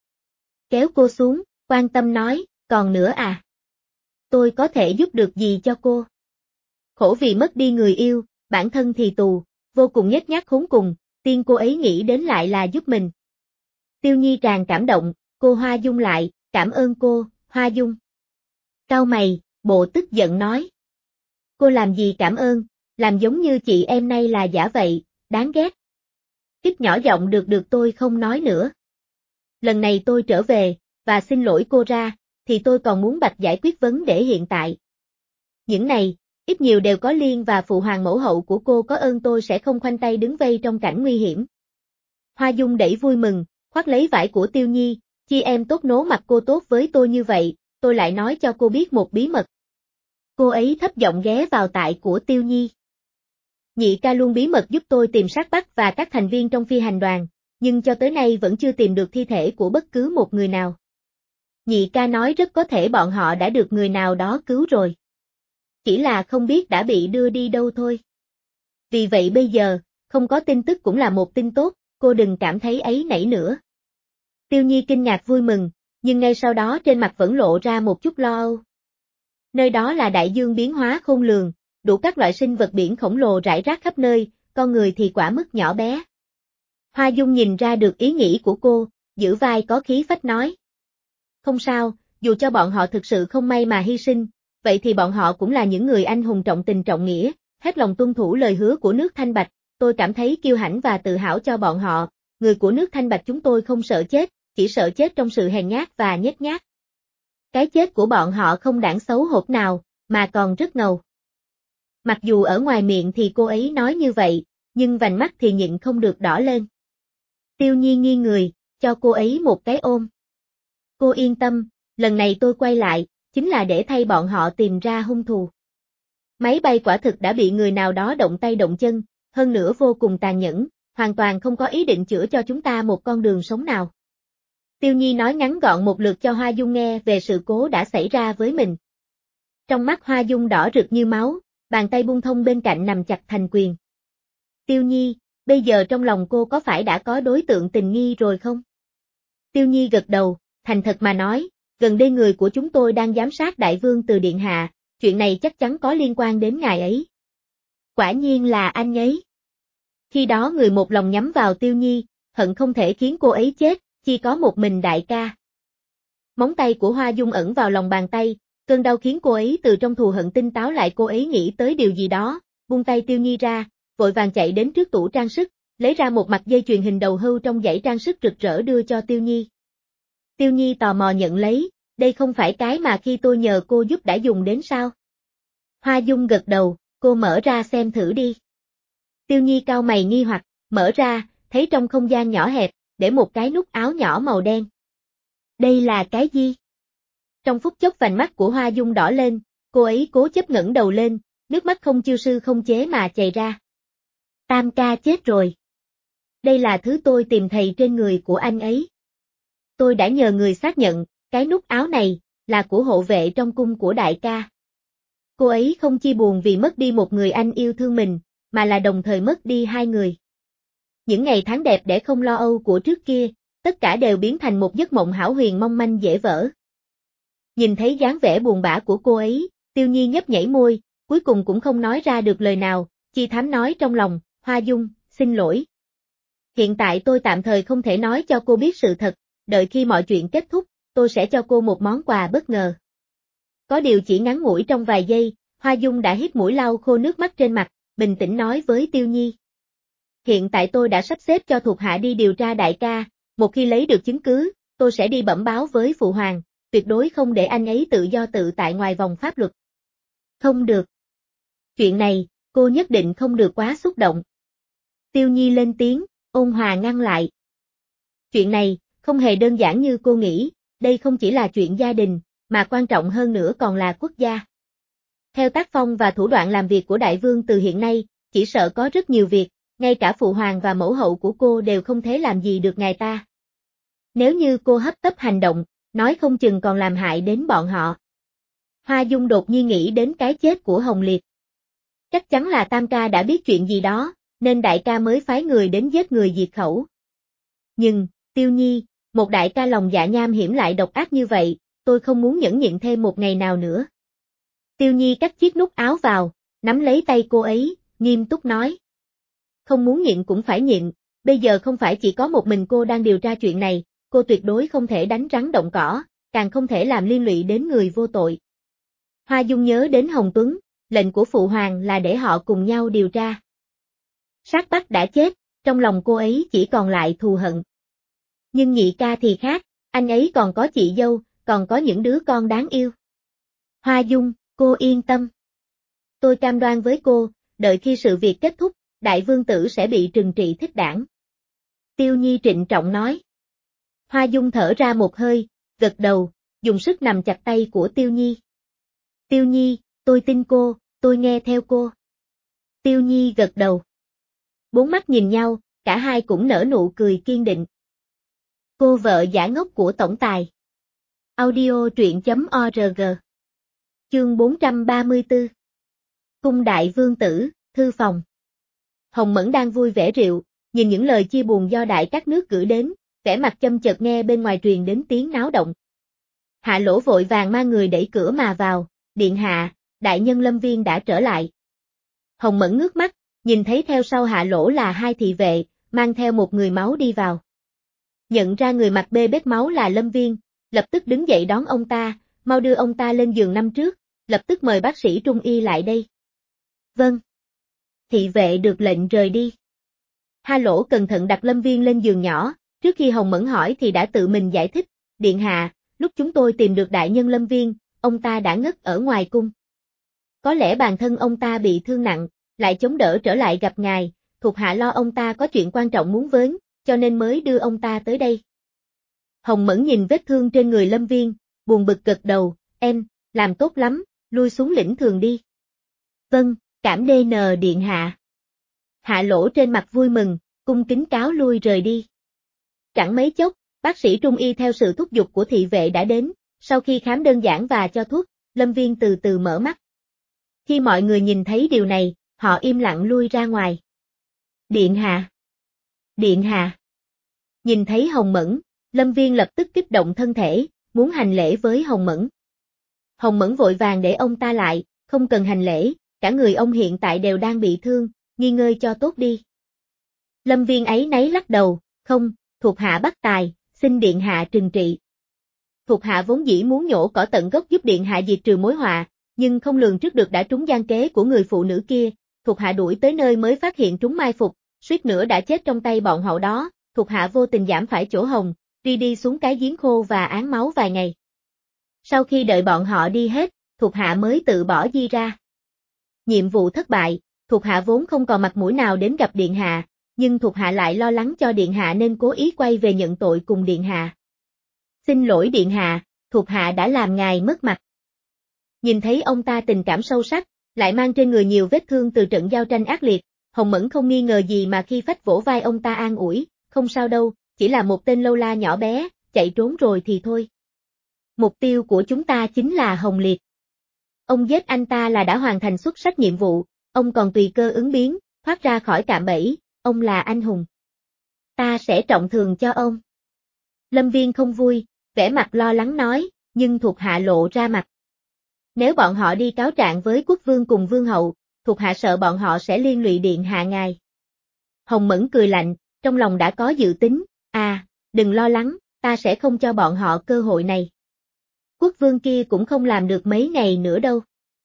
Kéo cô xuống, quan tâm nói, còn nữa à? Tôi có thể giúp được gì cho cô? Khổ vì mất đi người yêu, bản thân thì tù, vô cùng nhếch nhác khốn cùng, tiên cô ấy nghĩ đến lại là giúp mình. Tiêu Nhi tràn cảm động, cô Hoa Dung lại, cảm ơn cô, Hoa Dung. Cau mày, bộ tức giận nói. Cô làm gì cảm ơn, làm giống như chị em nay là giả vậy, đáng ghét. Kích nhỏ giọng được tôi không nói nữa. Lần này tôi trở về, và xin lỗi cô ra, thì tôi còn muốn bạch giải quyết vấn đề hiện tại. Những này, ít nhiều đều có liên và phụ hoàng mẫu hậu của cô có ơn tôi sẽ không khoanh tay đứng vây trong cảnh nguy hiểm. Hoa Dung đẩy vui mừng, khoác lấy vải của Tiêu Nhi, chị em tốt nố mặt cô tốt với tôi như vậy, tôi lại nói cho cô biết một bí mật. Cô ấy thấp giọng ghé vào tai của Tiêu Nhi. Nhị ca luôn bí mật giúp tôi tìm Sát Bắc và các thành viên trong phi hành đoàn, nhưng cho tới nay vẫn chưa tìm được thi thể của bất cứ một người nào. Nhị ca nói rất có thể bọn họ đã được người nào đó cứu rồi. Chỉ là không biết đã bị đưa đi đâu thôi. Vì vậy bây giờ, không có tin tức cũng là một tin tốt, cô đừng cảm thấy áy náy nữa. Tiêu Nhi kinh ngạc vui mừng, nhưng ngay sau đó trên mặt vẫn lộ ra một chút lo âu. Nơi đó là đại dương biến hóa khôn lường, đủ các loại sinh vật biển khổng lồ rải rác khắp nơi, con người thì quả mức nhỏ bé. Hoa Dung nhìn ra được ý nghĩ của cô, giữ vai có khí phách nói. Không sao, dù cho bọn họ thực sự không may mà hy sinh, vậy thì bọn họ cũng là những người anh hùng trọng tình trọng nghĩa, hết lòng tuân thủ lời hứa của nước Thanh Bạch, tôi cảm thấy kiêu hãnh và tự hào cho bọn họ, người của nước Thanh Bạch chúng tôi không sợ chết, chỉ sợ chết trong sự hèn nhát và nhếch nhác. Cái chết của bọn họ không đáng xấu hổ nào, mà còn rất ngầu. Mặc dù ở ngoài miệng thì cô ấy nói như vậy, nhưng vành mắt thì nhịn không được đỏ lên. Tiêu Nhi nghiêng người, cho cô ấy một cái ôm. Cô yên tâm, lần này tôi quay lại, chính là để thay bọn họ tìm ra hung thủ. Máy bay quả thực đã bị người nào đó động tay động chân, hơn nữa vô cùng tàn nhẫn, hoàn toàn không có ý định chữa cho chúng ta một con đường sống nào. Tiêu Nhi nói ngắn gọn một lượt cho Hoa Dung nghe về sự cố đã xảy ra với mình. Trong mắt Hoa Dung đỏ rực như máu, bàn tay bung thông bên cạnh nằm chặt thành quyền. Tiêu Nhi, bây giờ trong lòng cô có phải đã có đối tượng tình nghi rồi không? Tiêu Nhi gật đầu, thành thật mà nói, gần đây người của chúng tôi đang giám sát đại vương từ điện hạ, chuyện này chắc chắn có liên quan đến ngài ấy. Quả nhiên là anh ấy. Khi đó người một lòng nhắm vào Tiêu Nhi, hận không thể khiến cô ấy chết, chỉ có một mình đại ca. Móng tay của Hoa Dung ẩn vào lòng bàn tay, cơn đau khiến cô ấy từ trong thù hận tinh táo lại, cô ấy nghĩ tới điều gì đó, buông tay Tiêu Nhi ra, vội vàng chạy đến trước tủ trang sức, lấy ra một mặt dây chuyền hình đầu hươu trong dãy trang sức rực rỡ đưa cho Tiêu Nhi. Tiêu Nhi tò mò nhận lấy, đây không phải cái mà khi tôi nhờ cô giúp đã dùng đến sao? Hoa Dung gật đầu, cô mở ra xem thử đi. Tiêu Nhi cau mày nghi hoặc, mở ra, thấy trong không gian nhỏ hẹp, để một cái nút áo nhỏ màu đen. Đây là cái gì? Trong phút chốc vành mắt của Hoa Dung đỏ lên, cô ấy cố chấp ngẩng đầu lên, nước mắt không chiêu sư không chế mà chảy ra. Tam ca chết rồi. Đây là thứ tôi tìm thấy trên người của anh ấy. Tôi đã nhờ người xác nhận, cái nút áo này, là của hộ vệ trong cung của đại ca. Cô ấy không chi buồn vì mất đi một người anh yêu thương mình, mà là đồng thời mất đi hai người. Những ngày tháng đẹp để không lo âu của trước kia, tất cả đều biến thành một giấc mộng hão huyền mong manh dễ vỡ. Nhìn thấy dáng vẻ buồn bã của cô ấy, Tiêu Nhi nhấp nhảy môi, cuối cùng cũng không nói ra được lời nào, chỉ thám nói trong lòng, Hoa Dung, xin lỗi. Hiện tại tôi tạm thời không thể nói cho cô biết sự thật, đợi khi mọi chuyện kết thúc, tôi sẽ cho cô một món quà bất ngờ. Có điều chỉ ngắn ngủi trong vài giây, Hoa Dung đã hít mũi lau khô nước mắt trên mặt, bình tĩnh nói với Tiêu Nhi. Hiện tại tôi đã sắp xếp cho thuộc hạ đi điều tra đại ca, một khi lấy được chứng cứ, tôi sẽ đi bẩm báo với phụ hoàng, tuyệt đối không để anh ấy tự do tự tại ngoài vòng pháp luật. Không được. Chuyện này, cô nhất định không được quá xúc động. Tiêu Nhi lên tiếng, ôn hòa ngăn lại. Chuyện này, không hề đơn giản như cô nghĩ, đây không chỉ là chuyện gia đình, mà quan trọng hơn nữa còn là quốc gia. Theo tác phong và thủ đoạn làm việc của đại vương từ hiện nay, chỉ sợ có rất nhiều việc, ngay cả phụ hoàng và mẫu hậu của cô đều không thể làm gì được ngài ta. Nếu như cô hấp tấp hành động, nói không chừng còn làm hại đến bọn họ. Hoa Dung đột nhiên nghĩ đến cái chết của Hồng Liệt. Chắc chắn là Tam ca đã biết chuyện gì đó, nên đại ca mới phái người đến giết người diệt khẩu. Nhưng, Tiêu Nhi, một đại ca lòng dạ nham hiểm lại độc ác như vậy, tôi không muốn nhẫn nhịn thêm một ngày nào nữa. Tiêu Nhi cắt chiếc nút áo vào, nắm lấy tay cô ấy, nghiêm túc nói. Không muốn nhịn cũng phải nhịn, bây giờ không phải chỉ có một mình cô đang điều tra chuyện này, cô tuyệt đối không thể đánh rắn động cỏ, càng không thể làm liên lụy đến người vô tội. Hoa Dung nhớ đến Hồng Tuấn, lệnh của phụ hoàng là để họ cùng nhau điều tra. Sát Bắc đã chết, trong lòng cô ấy chỉ còn lại thù hận. Nhưng nhị ca thì khác, anh ấy còn có chị dâu, còn có những đứa con đáng yêu. Hoa Dung, cô yên tâm. Tôi cam đoan với cô, đợi khi sự việc kết thúc, đại vương tử sẽ bị trừng trị thích đảng. Tiêu Nhi trịnh trọng nói. Hoa Dung thở ra một hơi, gật đầu, dùng sức nắm chặt tay của Tiêu Nhi. Tiêu Nhi, tôi tin cô, tôi nghe theo cô. Tiêu Nhi gật đầu. Bốn mắt nhìn nhau, cả hai cũng nở nụ cười kiên định. Cô vợ giả ngốc của tổng tài. Audio truyện.org. Chương 434. Cung đại vương tử, thư phòng. Hồng Mẫn đang vui vẻ rượu, nhìn những lời chia buồn do đại các nước gửi đến, vẻ mặt châm chợt nghe bên ngoài truyền đến tiếng náo động. Hạ Lỗ vội vàng mang người đẩy cửa mà vào, điện hạ, đại nhân Lâm Viên đã trở lại. Hồng Mẫn ngước mắt, nhìn thấy theo sau Hạ Lỗ là hai thị vệ, mang theo một người máu đi vào. Nhận ra người mặc bê bết máu là Lâm Viên, lập tức đứng dậy đón ông ta, mau đưa ông ta lên giường năm trước, lập tức mời bác sĩ trung y lại đây. Vâng. Thị vệ được lệnh rời đi. Hạ Lỗ cẩn thận đặt Lâm Viên lên giường nhỏ, trước khi Hồng Mẫn hỏi thì đã tự mình giải thích, điện hạ, lúc chúng tôi tìm được đại nhân Lâm Viên, ông ta đã ngất ở ngoài cung. Có lẽ bản thân ông ta bị thương nặng, lại chống đỡ trở lại gặp ngài, thuộc hạ lo ông ta có chuyện quan trọng muốn vấn, cho nên mới đưa ông ta tới đây. Hồng Mẫn nhìn vết thương trên người Lâm Viên, buồn bực gật đầu, em, làm tốt lắm, lui xuống lĩnh thường đi. Vâng, cảm DN điện hạ. Hạ Lỗ trên mặt vui mừng, cung kính cáo lui rời đi. Chẳng mấy chốc, bác sĩ trung y theo sự thúc giục của thị vệ đã đến, sau khi khám đơn giản và cho thuốc, Lâm Viên từ từ mở mắt. Khi mọi người nhìn thấy điều này, họ im lặng lui ra ngoài. Điện hạ! Điện hạ! Nhìn thấy Hồng Mẫn, Lâm Viên lập tức kích động thân thể, muốn hành lễ với Hồng Mẫn. Hồng Mẫn vội vàng để ông ta lại, không cần hành lễ, cả người ông hiện tại đều đang bị thương, nghỉ ngơi cho tốt đi. Lâm Viên ấy nấy lắc đầu, không, thuộc hạ bất tài, xin điện hạ trừng trị. Thuộc hạ vốn dĩ muốn nhổ cỏ tận gốc giúp điện hạ diệt trừ mối họa, nhưng không lường trước được đã trúng gian kế của người phụ nữ kia, thuộc hạ đuổi tới nơi mới phát hiện trúng mai phục, suýt nữa đã chết trong tay bọn họ đó, thuộc hạ vô tình giảm phải chỗ hồng, đi xuống cái giếng khô và án máu vài ngày. Sau khi đợi bọn họ đi hết, thuộc hạ mới tự bỏ di ra. Nhiệm vụ thất bại, thuộc hạ vốn không còn mặt mũi nào đến gặp điện hạ, nhưng thuộc hạ lại lo lắng cho điện hạ nên cố ý quay về nhận tội cùng điện hạ. Xin lỗi điện hạ, thuộc hạ đã làm ngài mất mặt. Nhìn thấy ông ta tình cảm sâu sắc, lại mang trên người nhiều vết thương từ trận giao tranh ác liệt, Hồng Mẫn không nghi ngờ gì mà khi phách vỗ vai ông ta an ủi, không sao đâu, chỉ là một tên lâu la nhỏ bé, chạy trốn rồi thì thôi. Mục tiêu của chúng ta chính là Hồng Liệt. Ông giết anh ta là đã hoàn thành xuất sắc nhiệm vụ, ông còn tùy cơ ứng biến, thoát ra khỏi cạm bẫy, ông là anh hùng. Ta sẽ trọng thưởng cho ông. Lâm Viên không vui, vẻ mặt lo lắng nói, nhưng thuộc hạ lộ ra mặt. Nếu bọn họ đi cáo trạng với quốc vương cùng vương hậu, thuộc hạ sợ bọn họ sẽ liên lụy điện hạ ngài. Hồng Mẫn cười lạnh, trong lòng đã có dự tính, đừng lo lắng, ta sẽ không cho bọn họ cơ hội này. Quốc vương kia cũng không làm được mấy ngày nữa đâu.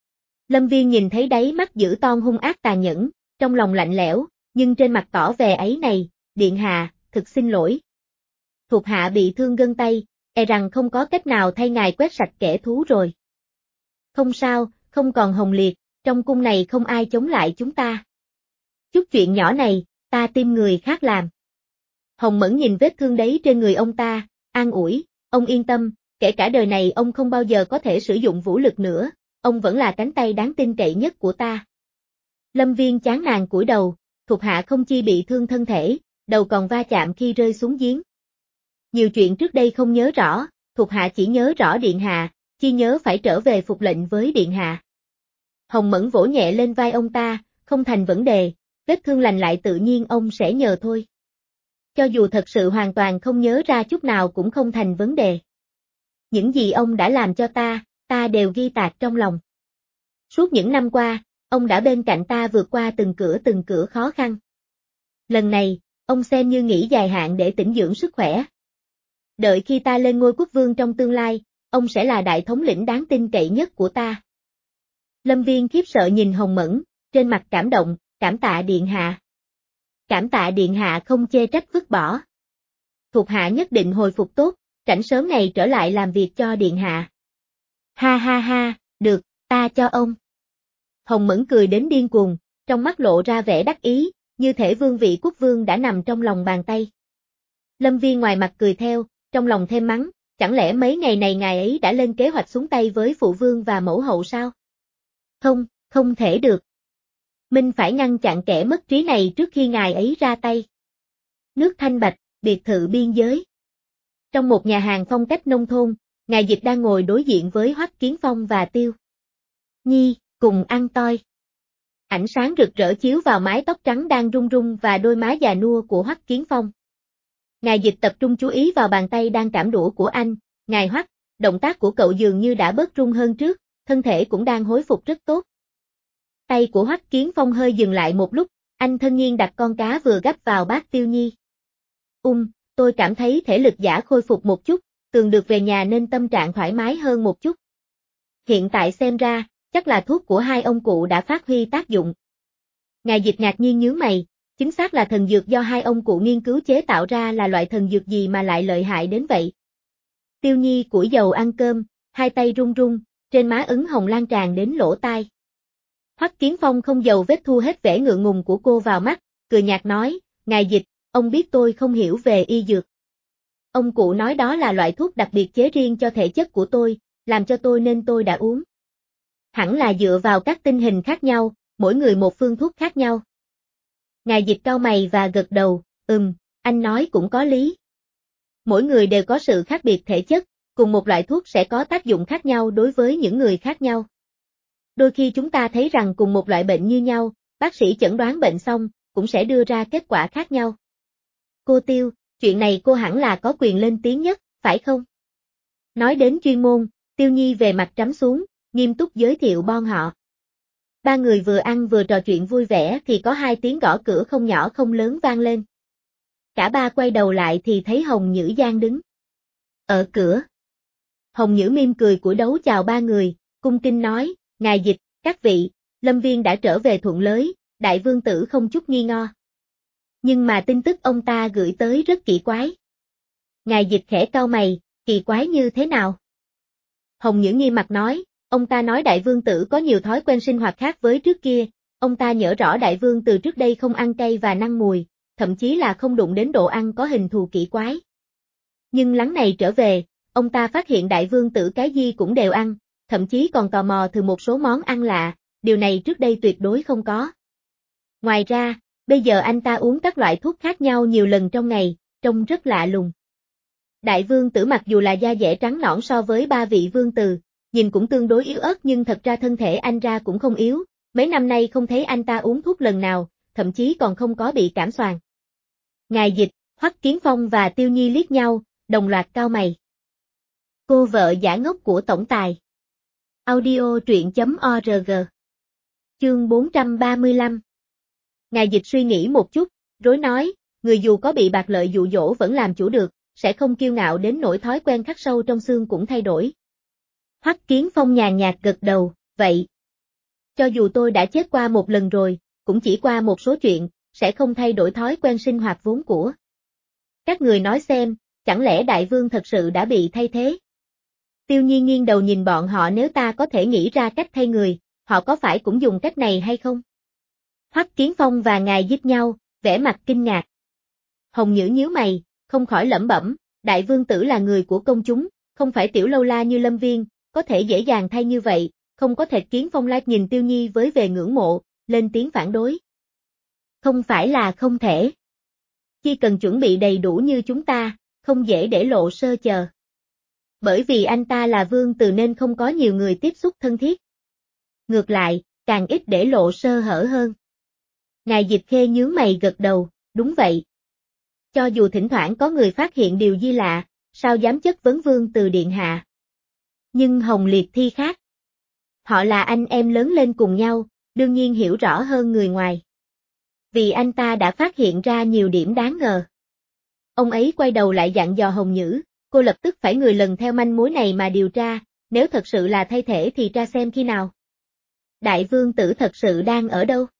Lâm Viên nhìn thấy đáy mắt dữ ton hung ác tàn nhẫn, trong lòng lạnh lẽo, nhưng trên mặt tỏ vẻ ấy này, điện hạ, thực xin lỗi. Thuộc hạ bị thương gân tay, e rằng không có cách nào thay ngài quét sạch kẻ thú rồi. Không sao, không còn Hồng Liệt, trong cung này không ai chống lại chúng ta. Chút chuyện nhỏ này, ta tìm người khác làm. Hồng Mẫn nhìn vết thương đấy trên người ông ta, an ủi, ông yên tâm, kể cả đời này ông không bao giờ có thể sử dụng vũ lực nữa, ông vẫn là cánh tay đáng tin cậy nhất của ta. Lâm Viên chán nản cúi đầu, thuộc hạ không chi bị thương thân thể, đầu còn va chạm khi rơi xuống giếng. Nhiều chuyện trước đây không nhớ rõ, thuộc hạ chỉ nhớ rõ điện hạ, chi nhớ phải trở về phục lệnh với điện hạ. Hồng Mẫn vỗ nhẹ lên vai ông ta, không thành vấn đề, vết thương lành lại tự nhiên ông sẽ nhờ thôi. Cho dù thật sự hoàn toàn không nhớ ra chút nào cũng không thành vấn đề. Những gì ông đã làm cho ta đều ghi tạc trong lòng. Suốt những năm qua, ông đã bên cạnh ta vượt qua từng cửa khó khăn. Lần này, ông xem như nghỉ dài hạn để tĩnh dưỡng sức khỏe. Đợi khi ta lên ngôi quốc vương trong tương lai, ông sẽ là đại thống lĩnh đáng tin cậy nhất của ta. Lâm Viên khiếp sợ nhìn Hồng Mẫn, trên mặt cảm động, cảm tạ điện hạ. Cảm tạ điện hạ không chê trách vứt bỏ. Thuộc hạ nhất định hồi phục tốt, rảnh sớm này trở lại làm việc cho điện hạ. Ha ha ha, được, ta cho ông. Hồng Mẫn cười đến điên cuồng, trong mắt lộ ra vẻ đắc ý, như thể vương vị quốc vương đã nằm trong lòng bàn tay. Lâm Viên ngoài mặt cười theo, trong lòng thêm mắng, chẳng lẽ mấy ngày này ngài ấy đã lên kế hoạch xuống tay với phụ vương và mẫu hậu sao? Không, không thể được. Minh phải ngăn chặn kẻ mất trí này trước khi ngài ấy ra tay. Nước Thanh Bạch, biệt thự biên giới. Trong một nhà hàng phong cách nông thôn, ngài Dịch đang ngồi đối diện với Hoắc Kiến Phong và Tiêu Nhi, cùng ăn toi. Ánh sáng rực rỡ chiếu vào mái tóc trắng đang rung rung và đôi má già nua của Hoắc Kiến Phong. Ngài Dịch tập trung chú ý vào bàn tay đang cảm đũa của anh, ngài Hoắc, động tác của cậu dường như đã bớt rung hơn trước, thân thể cũng đang hồi phục rất tốt. Tay của Hoắc Kiến Phong hơi dừng lại một lúc, anh thân nhiên đặt con cá vừa gắp vào bát Tiêu Nhi. Tôi cảm thấy thể lực giả khôi phục một chút, Tường được về nhà nên tâm trạng thoải mái hơn một chút. Hiện tại xem ra, chắc là thuốc của hai ông cụ đã phát huy tác dụng. Ngài Dịch ngạc nhiên nhướng mày, chính xác là thần dược do hai ông cụ nghiên cứu chế tạo ra là loại thần dược gì mà lại lợi hại đến vậy. Tiêu Nhi củi dầu ăn cơm, hai tay run run, trên má ửng hồng lan tràn đến lỗ tai. Hoắc Kiến Phong không giấu vết thu hết vẻ ngượng ngùng của cô vào mắt, cười nhạt nói, ngài Dịch, ông biết tôi không hiểu về y dược. Ông cụ nói đó là loại thuốc đặc biệt chế riêng cho thể chất của tôi, làm cho tôi nên tôi đã uống. Hẳn là dựa vào các tinh hình khác nhau, mỗi người một phương thuốc khác nhau. Ngài Dịch cau mày và gật đầu, anh nói cũng có lý. Mỗi người đều có sự khác biệt thể chất, cùng một loại thuốc sẽ có tác dụng khác nhau đối với những người khác nhau. Đôi khi chúng ta thấy rằng cùng một loại bệnh như nhau, bác sĩ chẩn đoán bệnh xong, cũng sẽ đưa ra kết quả khác nhau. Cô Tiêu, chuyện này cô hẳn là có quyền lên tiếng nhất, phải không? Nói đến chuyên môn, Tiêu Nhi về mặt trắm xuống, nghiêm túc giới thiệu bọn họ. Ba người vừa ăn vừa trò chuyện vui vẻ thì có hai tiếng gõ cửa không nhỏ không lớn vang lên. Cả ba quay đầu lại thì thấy Hồng Nhữ Giang đứng ở cửa. Hồng Nhữ mỉm cười cúi đấu chào ba người, cung kính nói, ngài Dịch, các vị, Lâm Viên đã trở về thuận lợi, đại vương tử không chút nghi ngờ. Nhưng mà tin tức ông ta gửi tới rất kỳ quái. Ngài Dịch khẽ cau mày, kỳ quái như thế nào? Hồng Nhữ nghiêm mặt nói, ông ta nói đại vương tử có nhiều thói quen sinh hoạt khác với trước kia, ông ta nhớ rõ đại vương từ trước đây không ăn cay và năng mùi, thậm chí là không đụng đến đồ ăn có hình thù kỳ quái. Nhưng lần này trở về, ông ta phát hiện đại vương tử cái gì cũng đều ăn, thậm chí còn tò mò thử một số món ăn lạ, điều này trước đây tuyệt đối không có. Ngoài ra, bây giờ anh ta uống các loại thuốc khác nhau nhiều lần trong ngày, trông rất lạ lùng. Đại vương tử mặc dù là da dẻ trắng nõn so với ba vị vương tử, nhìn cũng tương đối yếu ớt nhưng thật ra thân thể anh ra cũng không yếu, mấy năm nay không thấy anh ta uống thuốc lần nào, thậm chí còn không có bị cảm xoàng. Ngài Dịch, Hoắc Kiến Phong và Tiêu Nhi liếc nhau, đồng loạt cau mày. Cô vợ giả ngốc của tổng tài. Audio truyện.org. Chương 435. Ngài Dịch suy nghĩ một chút, rối nói, người dù có bị bạc lợi dụ dỗ vẫn làm chủ được, sẽ không kiêu ngạo đến nỗi thói quen khắc sâu trong xương cũng thay đổi. Hoắc Kiến Phong nhàn nhạt gật đầu, vậy. Cho dù tôi đã chết qua một lần rồi, cũng chỉ qua một số chuyện, sẽ không thay đổi thói quen sinh hoạt vốn của. Các người nói xem, chẳng lẽ đại vương thật sự đã bị thay thế? Tiêu Nhi nghiêng đầu nhìn bọn họ, nếu ta có thể nghĩ ra cách thay người, họ có phải cũng dùng cách này hay không? Hoắc Kiến Phong và ngài giết nhau, vẻ mặt kinh ngạc. Hồng Nhữ nhíu mày, không khỏi lẩm bẩm, đại vương tử là người của công chúng, không phải tiểu lâu la như Lâm Viên, có thể dễ dàng thay như vậy, không có thể. Kiến Phong Lai nhìn Tiêu Nhi với vẻ ngưỡng mộ, lên tiếng phản đối. Không phải là không thể. Chỉ cần chuẩn bị đầy đủ như chúng ta, không dễ để lộ sơ chờ. Bởi vì anh ta là vương tử nên không có nhiều người tiếp xúc thân thiết. Ngược lại, càng ít để lộ sơ hở hơn. Ngài Dịch Khê nhướng mày gật đầu, đúng vậy. Cho dù thỉnh thoảng có người phát hiện điều gì lạ, sao dám chất vấn vương từ điện hạ. Nhưng Hồng Liệt Thi khác. Họ là anh em lớn lên cùng nhau, đương nhiên hiểu rõ hơn người ngoài. Vì anh ta đã phát hiện ra nhiều điểm đáng ngờ. Ông ấy quay đầu lại dặn dò Hồng Nhữ, cô lập tức phải người lần theo manh mối này mà điều tra, nếu thật sự là thay thể thì tra xem khi nào. Đại vương tử thật sự đang ở đâu?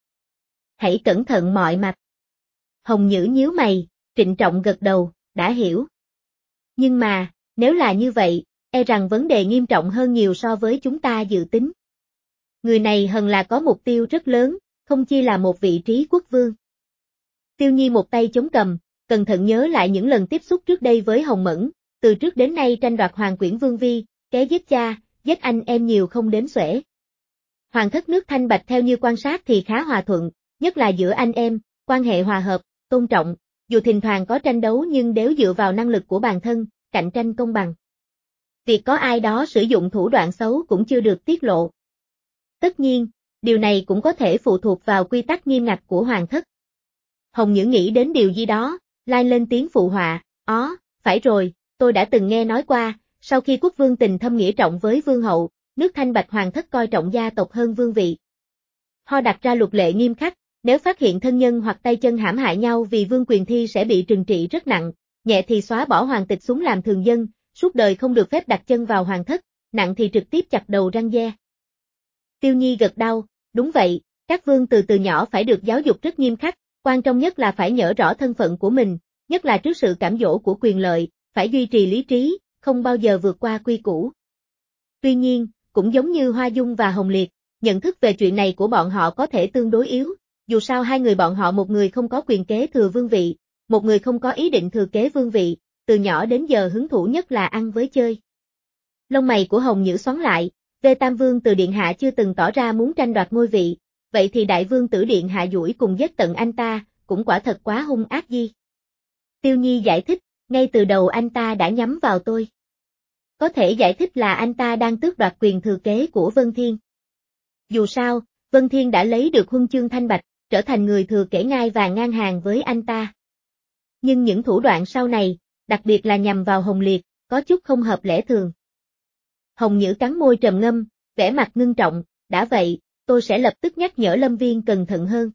Hãy cẩn thận mọi mặt. Hồng Nhữ nhíu mày, trịnh trọng gật đầu, đã hiểu. Nhưng mà, nếu là như vậy, e rằng vấn đề nghiêm trọng hơn nhiều so với chúng ta dự tính. Người này hẳn là có mục tiêu rất lớn, không chỉ là một vị trí quốc vương. Tiêu Nhi một tay chống cằm, cẩn thận nhớ lại những lần tiếp xúc trước đây với Hồng Mẫn, từ trước đến nay tranh đoạt hoàng quyển vương vi, ké giết cha, giết anh em nhiều không đếm xuể. Hoàng thất nước Thanh Bạch theo như quan sát thì khá hòa thuận, nhất là giữa anh em, quan hệ hòa hợp, tôn trọng, dù thỉnh thoảng có tranh đấu nhưng đều dựa vào năng lực của bản thân, cạnh tranh công bằng. Việc có ai đó sử dụng thủ đoạn xấu cũng chưa được tiết lộ. Tất nhiên, điều này cũng có thể phụ thuộc vào quy tắc nghiêm ngặt của hoàng thất. Hồng Nhữ nghĩ đến điều gì đó, lai lên tiếng phụ họa, phải rồi, tôi đã từng nghe nói qua, sau khi quốc vương tình thâm nghĩa trọng với vương hậu, nước Thanh Bạch hoàng thất coi trọng gia tộc hơn vương vị. Họ đặt ra luật lệ nghiêm khắc, nếu phát hiện thân nhân hoặc tay chân hãm hại nhau vì vương quyền thi sẽ bị trừng trị rất nặng, nhẹ thì xóa bỏ hoàng tịch xuống làm thường dân, suốt đời không được phép đặt chân vào hoàng thất, nặng thì trực tiếp chặt đầu răng dê. Tiêu Nhi gật đầu, đúng vậy, các vương từ nhỏ phải được giáo dục rất nghiêm khắc, quan trọng nhất là phải nhớ rõ thân phận của mình, nhất là trước sự cám dỗ của quyền lợi, phải duy trì lý trí, không bao giờ vượt qua quy củ. Tuy nhiên, cũng giống như Hoa Dung và Hồng Liệt, nhận thức về chuyện này của bọn họ có thể tương đối yếu, dù sao hai người bọn họ một người không có quyền kế thừa vương vị, một người không có ý định thừa kế vương vị, từ nhỏ đến giờ hứng thú nhất là ăn với chơi. Lông mày của Hồng Nhữ xoắn lại, về Tam Vương từ điện hạ chưa từng tỏ ra muốn tranh đoạt ngôi vị, vậy thì đại vương tử điện hạ duỗi cùng giết tận anh ta, cũng quả thật quá hung ác gì. Tiêu Nhi giải thích, ngay từ đầu anh ta đã nhắm vào tôi. Có thể giải thích là anh ta đang tước đoạt quyền thừa kế của Vân Thiên. Dù sao, Vân Thiên đã lấy được huân chương Thanh Bạch, trở thành người thừa kế ngai vàng ngang hàng với anh ta. Nhưng những thủ đoạn sau này, đặc biệt là nhằm vào Hồng Liệt, có chút không hợp lẽ thường. Hồng Nhữ cắn môi trầm ngâm, vẻ mặt ngưng trọng, đã vậy, tôi sẽ lập tức nhắc nhở Lâm Viên cẩn thận hơn.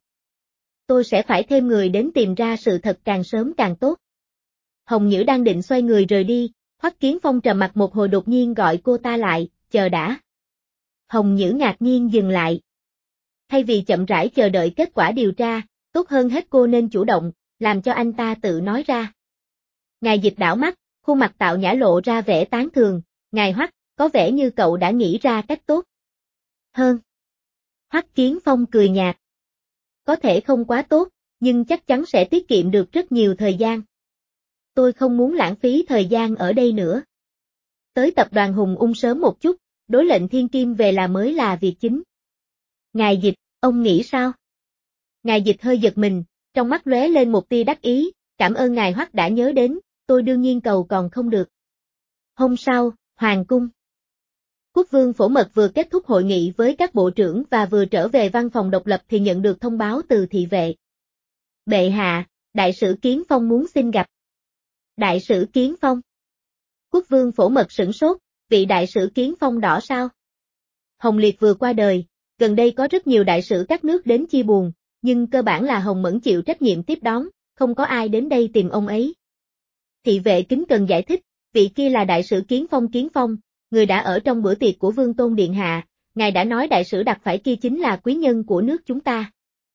Tôi sẽ phải thêm người đến tìm ra sự thật càng sớm càng tốt. Hồng Nhữ đang định xoay người rời đi, Hoắc Kiến Phong trầm mặt một hồi đột nhiên gọi cô ta lại, chờ đã. Hồng Nhữ ngạc nhiên dừng lại. Thay vì chậm rãi chờ đợi kết quả điều tra, tốt hơn hết cô nên chủ động, làm cho anh ta tự nói ra. Ngài Dịch đảo mắt, khuôn mặt Tạo Nhã lộ ra vẻ tán thường, ngài Hoắc, có vẻ như cậu đã nghĩ ra cách tốt hơn. Hoắc Kiến Phong cười nhạt. Có thể không quá tốt, nhưng chắc chắn sẽ tiết kiệm được rất nhiều thời gian. Tôi không muốn lãng phí thời gian ở đây nữa. Tới tập đoàn Hùng Ung sớm một chút, đối lệnh Thiên Kim về là mới là việc chính. Ngài Dịch, ông nghĩ sao? Ngài Dịch hơi giật mình, trong mắt lóe lên một tia đắc ý, cảm ơn ngài Hoắc đã nhớ đến, tôi đương nhiên cầu còn không được. Hôm sau, Hoàng cung. Quốc vương Phổ Mật vừa kết thúc hội nghị với các bộ trưởng và vừa trở về văn phòng độc lập thì nhận được thông báo từ thị vệ. Bệ hạ, đại sử Kiến Phong muốn xin gặp. Đại sử Kiến Phong. Quốc vương Phổ Mật sửng sốt, vị đại sử Kiến Phong đỏ sao? Hồng Liệt vừa qua đời, gần đây có rất nhiều đại sử các nước đến chia buồn, nhưng cơ bản là Hồng Mẫn chịu trách nhiệm tiếp đón, không có ai đến đây tìm ông ấy. Thị vệ kính cần giải thích, vị kia là đại sử Kiến Phong, người đã ở trong bữa tiệc của Vương Tôn Điện Hạ, ngài đã nói đại sử đặt phải kia chính là quý nhân của nước chúng ta.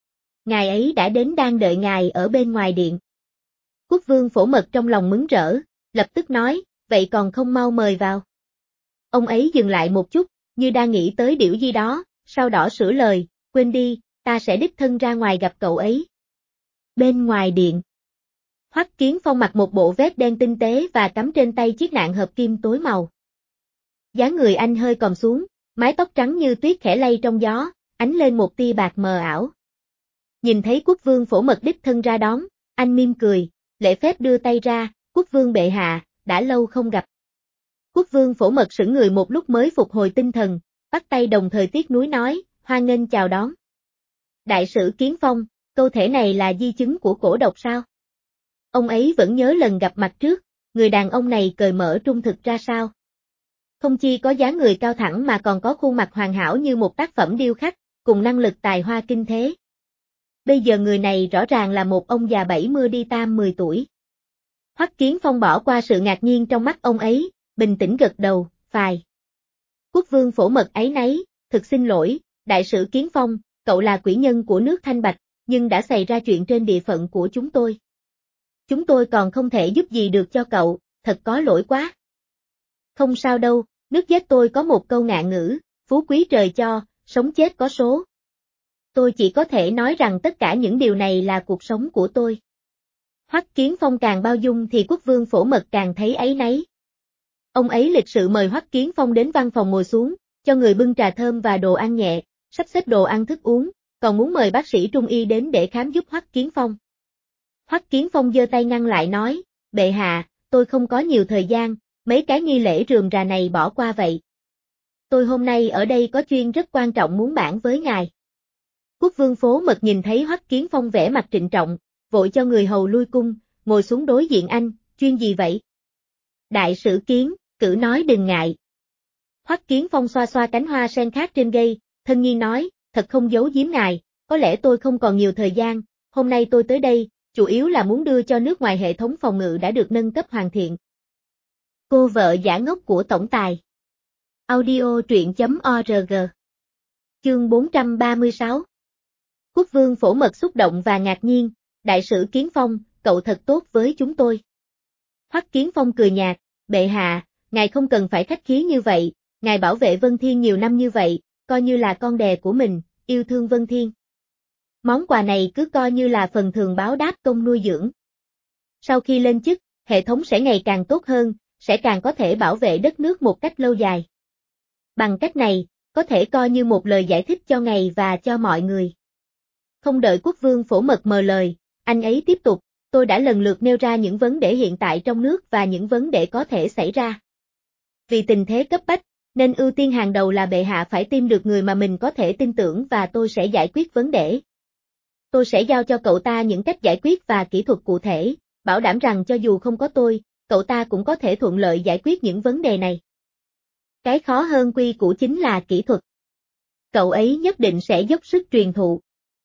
Ngài ấy đã đến đang đợi ngài ở bên ngoài điện. Quốc vương Phổ Mật trong lòng mừng rỡ, lập tức nói, vậy còn không mau mời vào. Ông ấy dừng lại một chút, như đang nghĩ tới điều gì đó, sau đó sửa lời, quên đi, ta sẽ đích thân ra ngoài gặp cậu ấy. Bên ngoài điện. Hoắc Kiến Phong mặc một bộ vest đen tinh tế và cắm trên tay chiếc nạn hợp kim tối màu. Dáng người anh hơi còm xuống, mái tóc trắng như tuyết khẽ lay trong gió, ánh lên một tia bạc mờ ảo. Nhìn thấy quốc vương Phổ Mật đích thân ra đón, anh mỉm cười, lễ phép đưa tay ra, quốc vương bệ hạ, đã lâu không gặp. Quốc vương Phổ Mật sững người một lúc mới phục hồi tinh thần, bắt tay đồng thời tiếc nuối nói, hoan nghênh chào đón. Đại sử Kiến Phong, câu thể này là di chứng của cổ độc sao? Ông ấy vẫn nhớ lần gặp mặt trước, người đàn ông này cởi mở trung thực ra sao? Không chỉ có dáng người cao thẳng mà còn có khuôn mặt hoàn hảo như một tác phẩm điêu khắc, cùng năng lực tài hoa kinh thế. Bây giờ người này rõ ràng là một ông già 70 đi tam 10 tuổi. Hoắc Kiến Phong bỏ qua sự ngạc nhiên trong mắt ông ấy, bình tĩnh gật đầu, phải. Quốc vương Phổ Mật áy náy, thực xin lỗi, đại sử Kiến Phong, cậu là quỷ nhân của nước Thanh Bạch, nhưng đã xảy ra chuyện trên địa phận của chúng tôi. Chúng tôi còn không thể giúp gì được cho cậu, thật có lỗi quá. Không sao đâu, nước giết tôi có một câu ngạn ngữ, phú quý trời cho, sống chết có số. Tôi chỉ có thể nói rằng tất cả những điều này là cuộc sống của tôi. Hoắc Kiến Phong càng bao dung thì quốc vương Phổ Mật càng thấy áy náy. Ông ấy lịch sự mời Hoắc Kiến Phong đến văn phòng ngồi xuống, cho người bưng trà thơm và đồ ăn nhẹ, sắp xếp đồ ăn thức uống, còn muốn mời bác sĩ trung y đến để khám giúp Hoắc Kiến Phong. Hoắc Kiến Phong giơ tay ngăn lại nói, bệ hạ, tôi không có nhiều thời gian, mấy cái nghi lễ rườm rà này bỏ qua vậy. Tôi hôm nay ở đây có chuyện rất quan trọng muốn bàn với ngài. Quốc vương Phổ Mật nhìn thấy Hoắc Kiến Phong vẻ mặt trịnh trọng, vội cho người hầu lui cung, ngồi xuống đối diện anh, chuyện gì vậy? Đại sử Kiến, cử nói đừng ngại. Hoắc Kiến Phong xoa xoa cánh hoa sen khác trên cây, thân nhiên nói, thật không giấu giếm ngài, có lẽ tôi không còn nhiều thời gian, hôm nay tôi tới đây, chủ yếu là muốn đưa cho nước ngoài hệ thống phòng ngự đã được nâng cấp hoàn thiện. Cô vợ giả ngốc của tổng tài. Audio truyện.org. Chương 436. Quốc vương Phổ Mật xúc động và ngạc nhiên, đại sử Kiến Phong, cậu thật tốt với chúng tôi. Hoắc Kiến Phong cười nhạt, bệ hạ, ngài không cần phải khách khí như vậy, ngài bảo vệ Vân Thiên nhiều năm như vậy, coi như là con đè của mình, yêu thương Vân Thiên. Món quà này cứ coi như là phần thưởng báo đáp công nuôi dưỡng. Sau khi lên chức, hệ thống sẽ ngày càng tốt hơn, sẽ càng có thể bảo vệ đất nước một cách lâu dài. Bằng cách này, có thể coi như một lời giải thích cho ngài và cho mọi người. Không đợi quốc vương Phổ Mật mở lời, anh ấy tiếp tục, tôi đã lần lượt nêu ra những vấn đề hiện tại trong nước và những vấn đề có thể xảy ra. Vì tình thế cấp bách, nên ưu tiên hàng đầu là bệ hạ phải tìm được người mà mình có thể tin tưởng và tôi sẽ giải quyết vấn đề. Tôi sẽ giao cho cậu ta những cách giải quyết và kỹ thuật cụ thể, bảo đảm rằng cho dù không có tôi, cậu ta cũng có thể thuận lợi giải quyết những vấn đề này. Cái khó hơn quy củ chính là kỹ thuật. Cậu ấy nhất định sẽ dốc sức truyền thụ.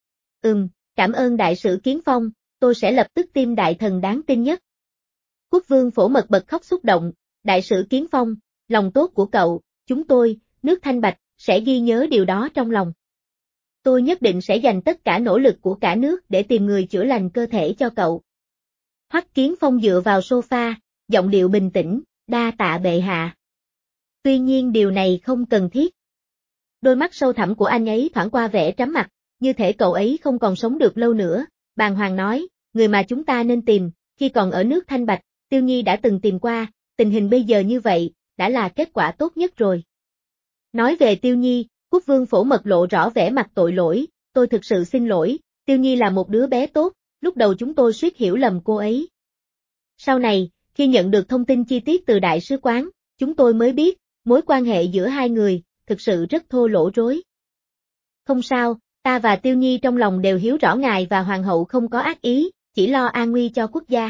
Cảm ơn đại sử Kiến Phong, tôi sẽ lập tức tìm đại thần đáng tin nhất. Quốc vương Phổ Mật bật khóc xúc động, đại sử Kiến Phong, lòng tốt của cậu, chúng tôi, nước Thanh Bạch, sẽ ghi nhớ điều đó trong lòng. Tôi nhất định sẽ dành tất cả nỗ lực của cả nước để tìm người chữa lành cơ thể cho cậu. Hoắc Kiến Phong dựa vào sofa, giọng điệu bình tĩnh, đa tạ bệ hạ. Tuy nhiên điều này không cần thiết. Đôi mắt sâu thẳm của anh ấy thoảng qua vẻ trắm mặt, như thể cậu ấy không còn sống được lâu nữa. Bàng hoàng nói, người mà chúng ta nên tìm, khi còn ở nước Thanh Bạch, Tiêu Nhi đã từng tìm qua, tình hình bây giờ như vậy, đã là kết quả tốt nhất rồi. Nói về Tiêu Nhi, Quốc vương Phổ Mật lộ rõ vẻ mặt tội lỗi, tôi thực sự xin lỗi, Tiêu Nhi là một đứa bé tốt, lúc đầu chúng tôi suýt hiểu lầm cô ấy. Sau này, khi nhận được thông tin chi tiết từ đại sứ quán, chúng tôi mới biết, mối quan hệ giữa hai người, thực sự rất thô lỗ rối. Không sao, ta và Tiêu Nhi trong lòng đều hiểu rõ ngài và hoàng hậu không có ác ý, chỉ lo an nguy cho quốc gia.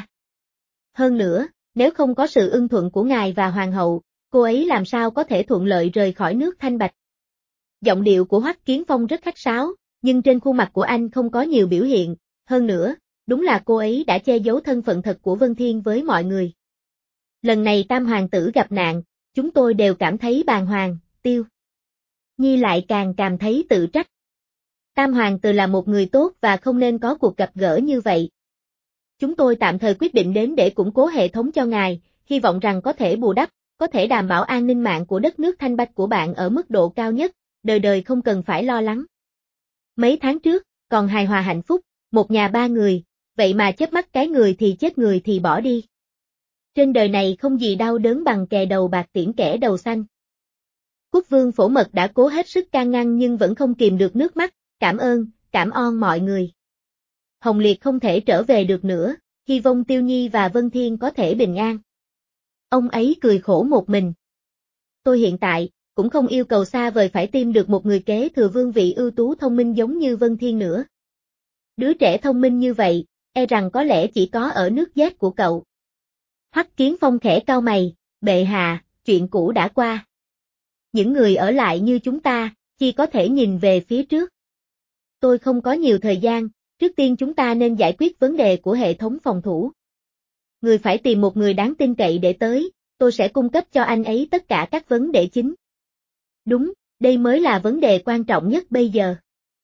Hơn nữa, nếu không có sự ưng thuận của ngài và hoàng hậu, cô ấy làm sao có thể thuận lợi rời khỏi nước Thanh Bạch. Giọng điệu của Hoắc Kiến Phong rất khách sáo, nhưng trên khuôn mặt của anh không có nhiều biểu hiện, hơn nữa, đúng là cô ấy đã che giấu thân phận thật của Vân Thiên với mọi người. Lần này Tam hoàng tử gặp nạn, chúng tôi đều cảm thấy bàng hoàng, Tiêu Nhi lại càng cảm thấy tự trách. Tam hoàng tử là một người tốt và không nên có cuộc gặp gỡ như vậy. Chúng tôi tạm thời quyết định đến để củng cố hệ thống cho ngài, hy vọng rằng có thể bù đắp, có thể đảm bảo an ninh mạng của đất nước Thanh Bạch của bạn ở mức độ cao nhất, đời đời không cần phải lo lắng. Mấy tháng trước, còn hài hòa hạnh phúc, một nhà ba người, vậy mà chớp mắt cái người thì chết người thì bỏ đi. Trên đời này không gì đau đớn bằng kè đầu bạc tiễn kẻ đầu xanh. Quốc vương Phổ Mật đã cố hết sức can ngăn nhưng vẫn không kìm được nước mắt, cảm ơn mọi người. Hồng Liệt không thể trở về được nữa, hy vọng Tiêu Nhi và Vân Thiên có thể bình an. Ông ấy cười khổ một mình. Tôi hiện tại, cũng không yêu cầu xa vời phải tìm được một người kế thừa vương vị ưu tú thông minh giống như Vân Thiên nữa. Đứa trẻ thông minh như vậy, e rằng có lẽ chỉ có ở nước giác của cậu. Hoắc Kiến Phong khẽ cau mày, bệ hạ, chuyện cũ đã qua. Những người ở lại như chúng ta, chỉ có thể nhìn về phía trước. Tôi không có nhiều thời gian, trước tiên chúng ta nên giải quyết vấn đề của hệ thống phòng thủ. Người phải tìm một người đáng tin cậy để tới, tôi sẽ cung cấp cho anh ấy tất cả các vấn đề chính. Đúng, đây mới là vấn đề quan trọng nhất bây giờ.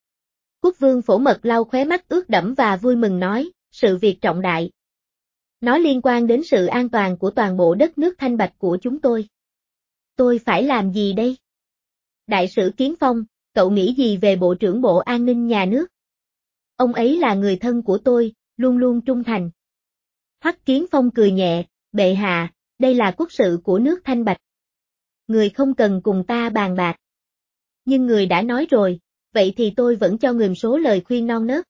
Quốc vương Phổ Mật lau khóe mắt ướt đẫm và vui mừng nói, sự việc trọng đại. Nó liên quan đến sự an toàn của toàn bộ đất nước Thanh Bạch của chúng tôi. Tôi phải làm gì đây? Đại sử Kiến Phong, cậu nghĩ gì về Bộ trưởng Bộ An ninh nhà nước? Ông ấy là người thân của tôi, luôn luôn trung thành. Hoắc Kiến Phong cười nhẹ, bệ hạ, đây là quốc sự của nước Thanh Bạch. Người không cần cùng ta bàn bạc. Nhưng người đã nói rồi, vậy thì tôi vẫn cho người số lời khuyên non nớt.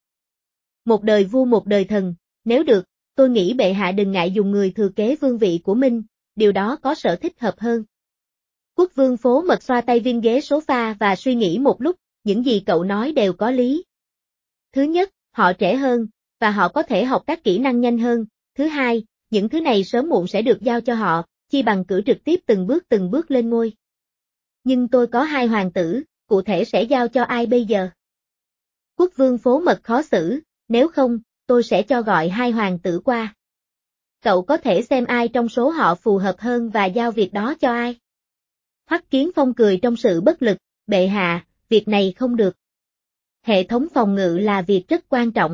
Một đời vua một đời thần, nếu được, tôi nghĩ bệ hạ đừng ngại dùng người thừa kế vương vị của mình, điều đó có sở thích hợp hơn. Quốc vương Phổ Mật xoa tay viên ghế sofa và suy nghĩ một lúc, những gì cậu nói đều có lý. Thứ nhất, họ trẻ hơn, và họ có thể học các kỹ năng nhanh hơn. Thứ hai, những thứ này sớm muộn sẽ được giao cho họ, chi bằng cử trực tiếp từng bước lên ngôi. Nhưng tôi có hai hoàng tử, cụ thể sẽ giao cho ai bây giờ? Quốc vương Phổ Mật khó xử, nếu không, tôi sẽ cho gọi hai hoàng tử qua. Cậu có thể xem ai trong số họ phù hợp hơn và giao việc đó cho ai. Hoắc Kiến Phong cười trong sự bất lực, bệ hạ, việc này không được. Hệ thống phòng ngự là việc rất quan trọng.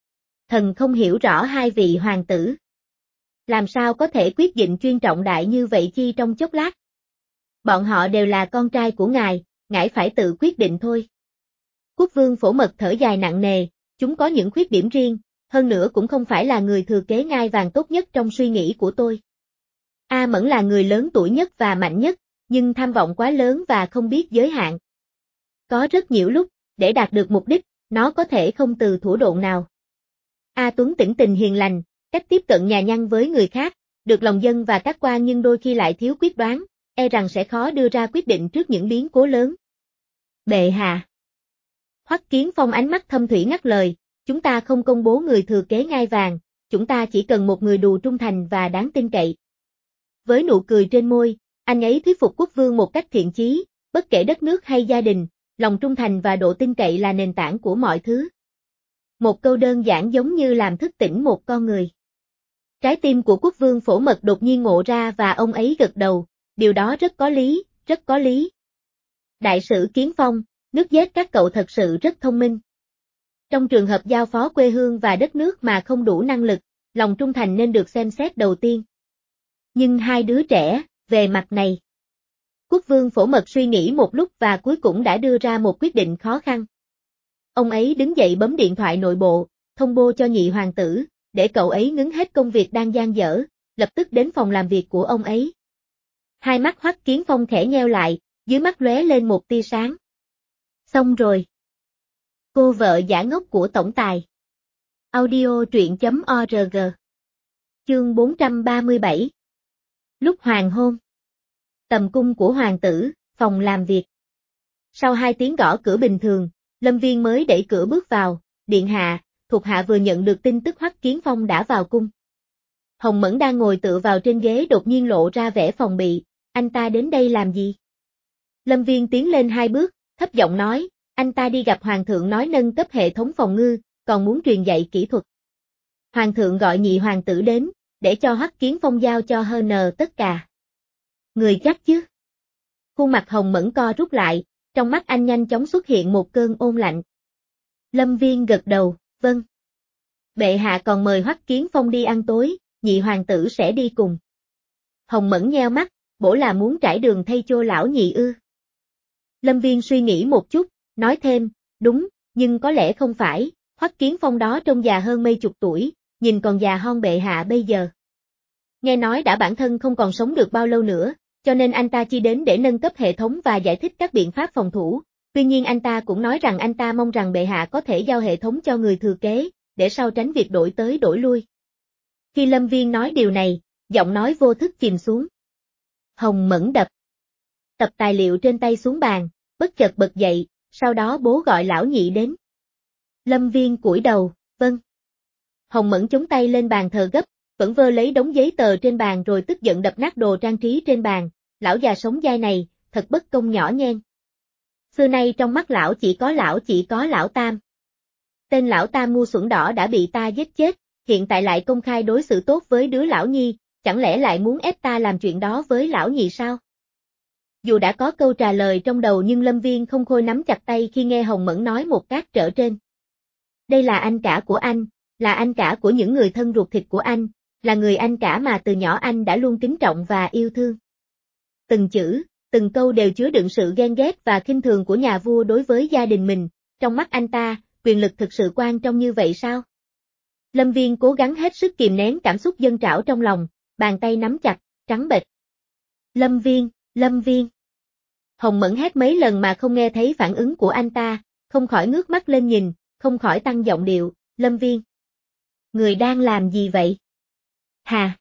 Thần không hiểu rõ hai vị hoàng tử. Làm sao có thể quyết định chuyên trọng đại như vậy chi trong chốc lát? Bọn họ đều là con trai của ngài phải tự quyết định thôi. Quốc vương Phổ Mật thở dài nặng nề, chúng có những khuyết điểm riêng, hơn nữa cũng không phải là người thừa kế ngai vàng tốt nhất trong suy nghĩ của tôi. A Mẫn là người lớn tuổi nhất và mạnh nhất, nhưng tham vọng quá lớn và không biết giới hạn. Có rất nhiều lúc, để đạt được mục đích, nó có thể không từ thủ đoạn nào. A Tuấn tĩnh tình hiền lành, cách tiếp cận nhà nhăn với người khác, được lòng dân và các quan nhưng đôi khi lại thiếu quyết đoán, e rằng sẽ khó đưa ra quyết định trước những biến cố lớn. Bệ hạ. Hoắc Kiến Phong ánh mắt thâm thủy ngắt lời, chúng ta không công bố người thừa kế ngai vàng, chúng ta chỉ cần một người đủ trung thành và đáng tin cậy. Với nụ cười trên môi, anh ấy thuyết phục quốc vương một cách thiện chí, bất kể đất nước hay gia đình, lòng trung thành và độ tin cậy là nền tảng của mọi thứ. Một câu đơn giản giống như làm thức tỉnh một con người. Trái tim của quốc vương Phổ Mật đột nhiên ngộ ra và ông ấy gật đầu, điều đó rất có lý, rất có lý. Đại sử Kiến Phong, nước giết các cậu thật sự rất thông minh. Trong trường hợp giao phó quê hương và đất nước mà không đủ năng lực, lòng trung thành nên được xem xét đầu tiên. Nhưng hai đứa trẻ, về mặt này. Quốc vương Phổ Mật suy nghĩ một lúc và cuối cùng đã đưa ra một quyết định khó khăn. Ông ấy đứng dậy bấm điện thoại nội bộ, thông báo cho nhị hoàng tử, để cậu ấy ngưng hết công việc đang dang dở, lập tức đến phòng làm việc của ông ấy. Hai mắt Hoắc Kiến Phong khẽ nheo lại, dưới mắt lóe lên một tia sáng. Xong rồi. Cô vợ giả ngốc của tổng tài. Audio truyện.org. Chương 437. Lúc hoàng hôn. Tầm cung của hoàng tử, phòng làm việc. Sau 2 tiếng gõ cửa bình thường, Lâm Viên mới đẩy cửa bước vào, điện hạ, thuộc hạ vừa nhận được tin tức Hoắc Kiến Phong đã vào cung. Hồng Mẫn đang ngồi tựa vào trên ghế đột nhiên lộ ra vẻ phòng bị, anh ta đến đây làm gì? Lâm Viên tiến lên 2 bước, thấp giọng nói, anh ta đi gặp hoàng thượng nói nâng cấp hệ thống phòng ngự, còn muốn truyền dạy kỹ thuật. Hoàng thượng gọi nhị hoàng tử đến, để cho Hoắc Kiến Phong giao cho HN tất cả. Người chắc chứ? Khuôn mặt Hồng Mẫn co rút lại, trong mắt anh nhanh chóng xuất hiện một cơn ôn lạnh. Lâm Viên gật đầu, vâng. Bệ hạ còn mời Hoắc Kiến Phong đi ăn tối, nhị hoàng tử sẽ đi cùng. Hồng Mẫn nheo mắt, bổ là muốn trải đường thay cho lão nhị ư. Lâm Viên suy nghĩ một chút, nói thêm, đúng, nhưng có lẽ không phải, Hoắc Kiến Phong đó trông già hơn mấy chục tuổi, nhìn còn già hơn bệ hạ bây giờ. Nghe nói đã bản thân không còn sống được bao lâu nữa, cho nên anh ta chỉ đến để nâng cấp hệ thống và giải thích các biện pháp phòng thủ. Tuy nhiên anh ta cũng nói rằng anh ta mong rằng bệ hạ có thể giao hệ thống cho người thừa kế, để sau tránh việc đổi tới đổi lui. Khi Lâm Viên nói điều này, giọng nói vô thức chìm xuống. Hồng Mẫn đập tập tài liệu trên tay xuống bàn, bất chợt bật dậy, sau đó bố gọi lão nhị đến. Lâm Viên cúi đầu, vâng. Hồng Mẫn chống tay lên bàn thờ gấp, vẫn vơ lấy đống giấy tờ trên bàn rồi tức giận đập nát đồ trang trí trên bàn, lão già sống dai này, thật bất công nhỏ nhen. Xưa nay trong mắt lão chỉ có lão Tam. Tên lão Tam ngu xuẩn đỏ đã bị ta giết chết, hiện tại lại công khai đối xử tốt với đứa lão nhi, chẳng lẽ lại muốn ép ta làm chuyện đó với lão nhị sao? Dù đã có câu trả lời trong đầu nhưng Lâm Viên không khôi nắm chặt tay khi nghe Hồng Mẫn nói một cát trở trên. Đây là anh cả của anh, là anh cả của những người thân ruột thịt của anh, là người anh cả mà từ nhỏ anh đã luôn kính trọng và yêu thương. Từng chữ, từng câu đều chứa đựng sự ghen ghét và khinh thường của nhà vua đối với gia đình mình, trong mắt anh ta, quyền lực thực sự quan trọng như vậy sao? Lâm Viên cố gắng hết sức kìm nén cảm xúc dâng trào trong lòng, bàn tay nắm chặt, trắng bệch. Lâm Viên. Hồng Mẫn hét mấy lần mà không nghe thấy phản ứng của anh ta, không khỏi ngước mắt lên nhìn, không khỏi tăng giọng điệu, Lâm Viên. Người đang làm gì vậy? Hà.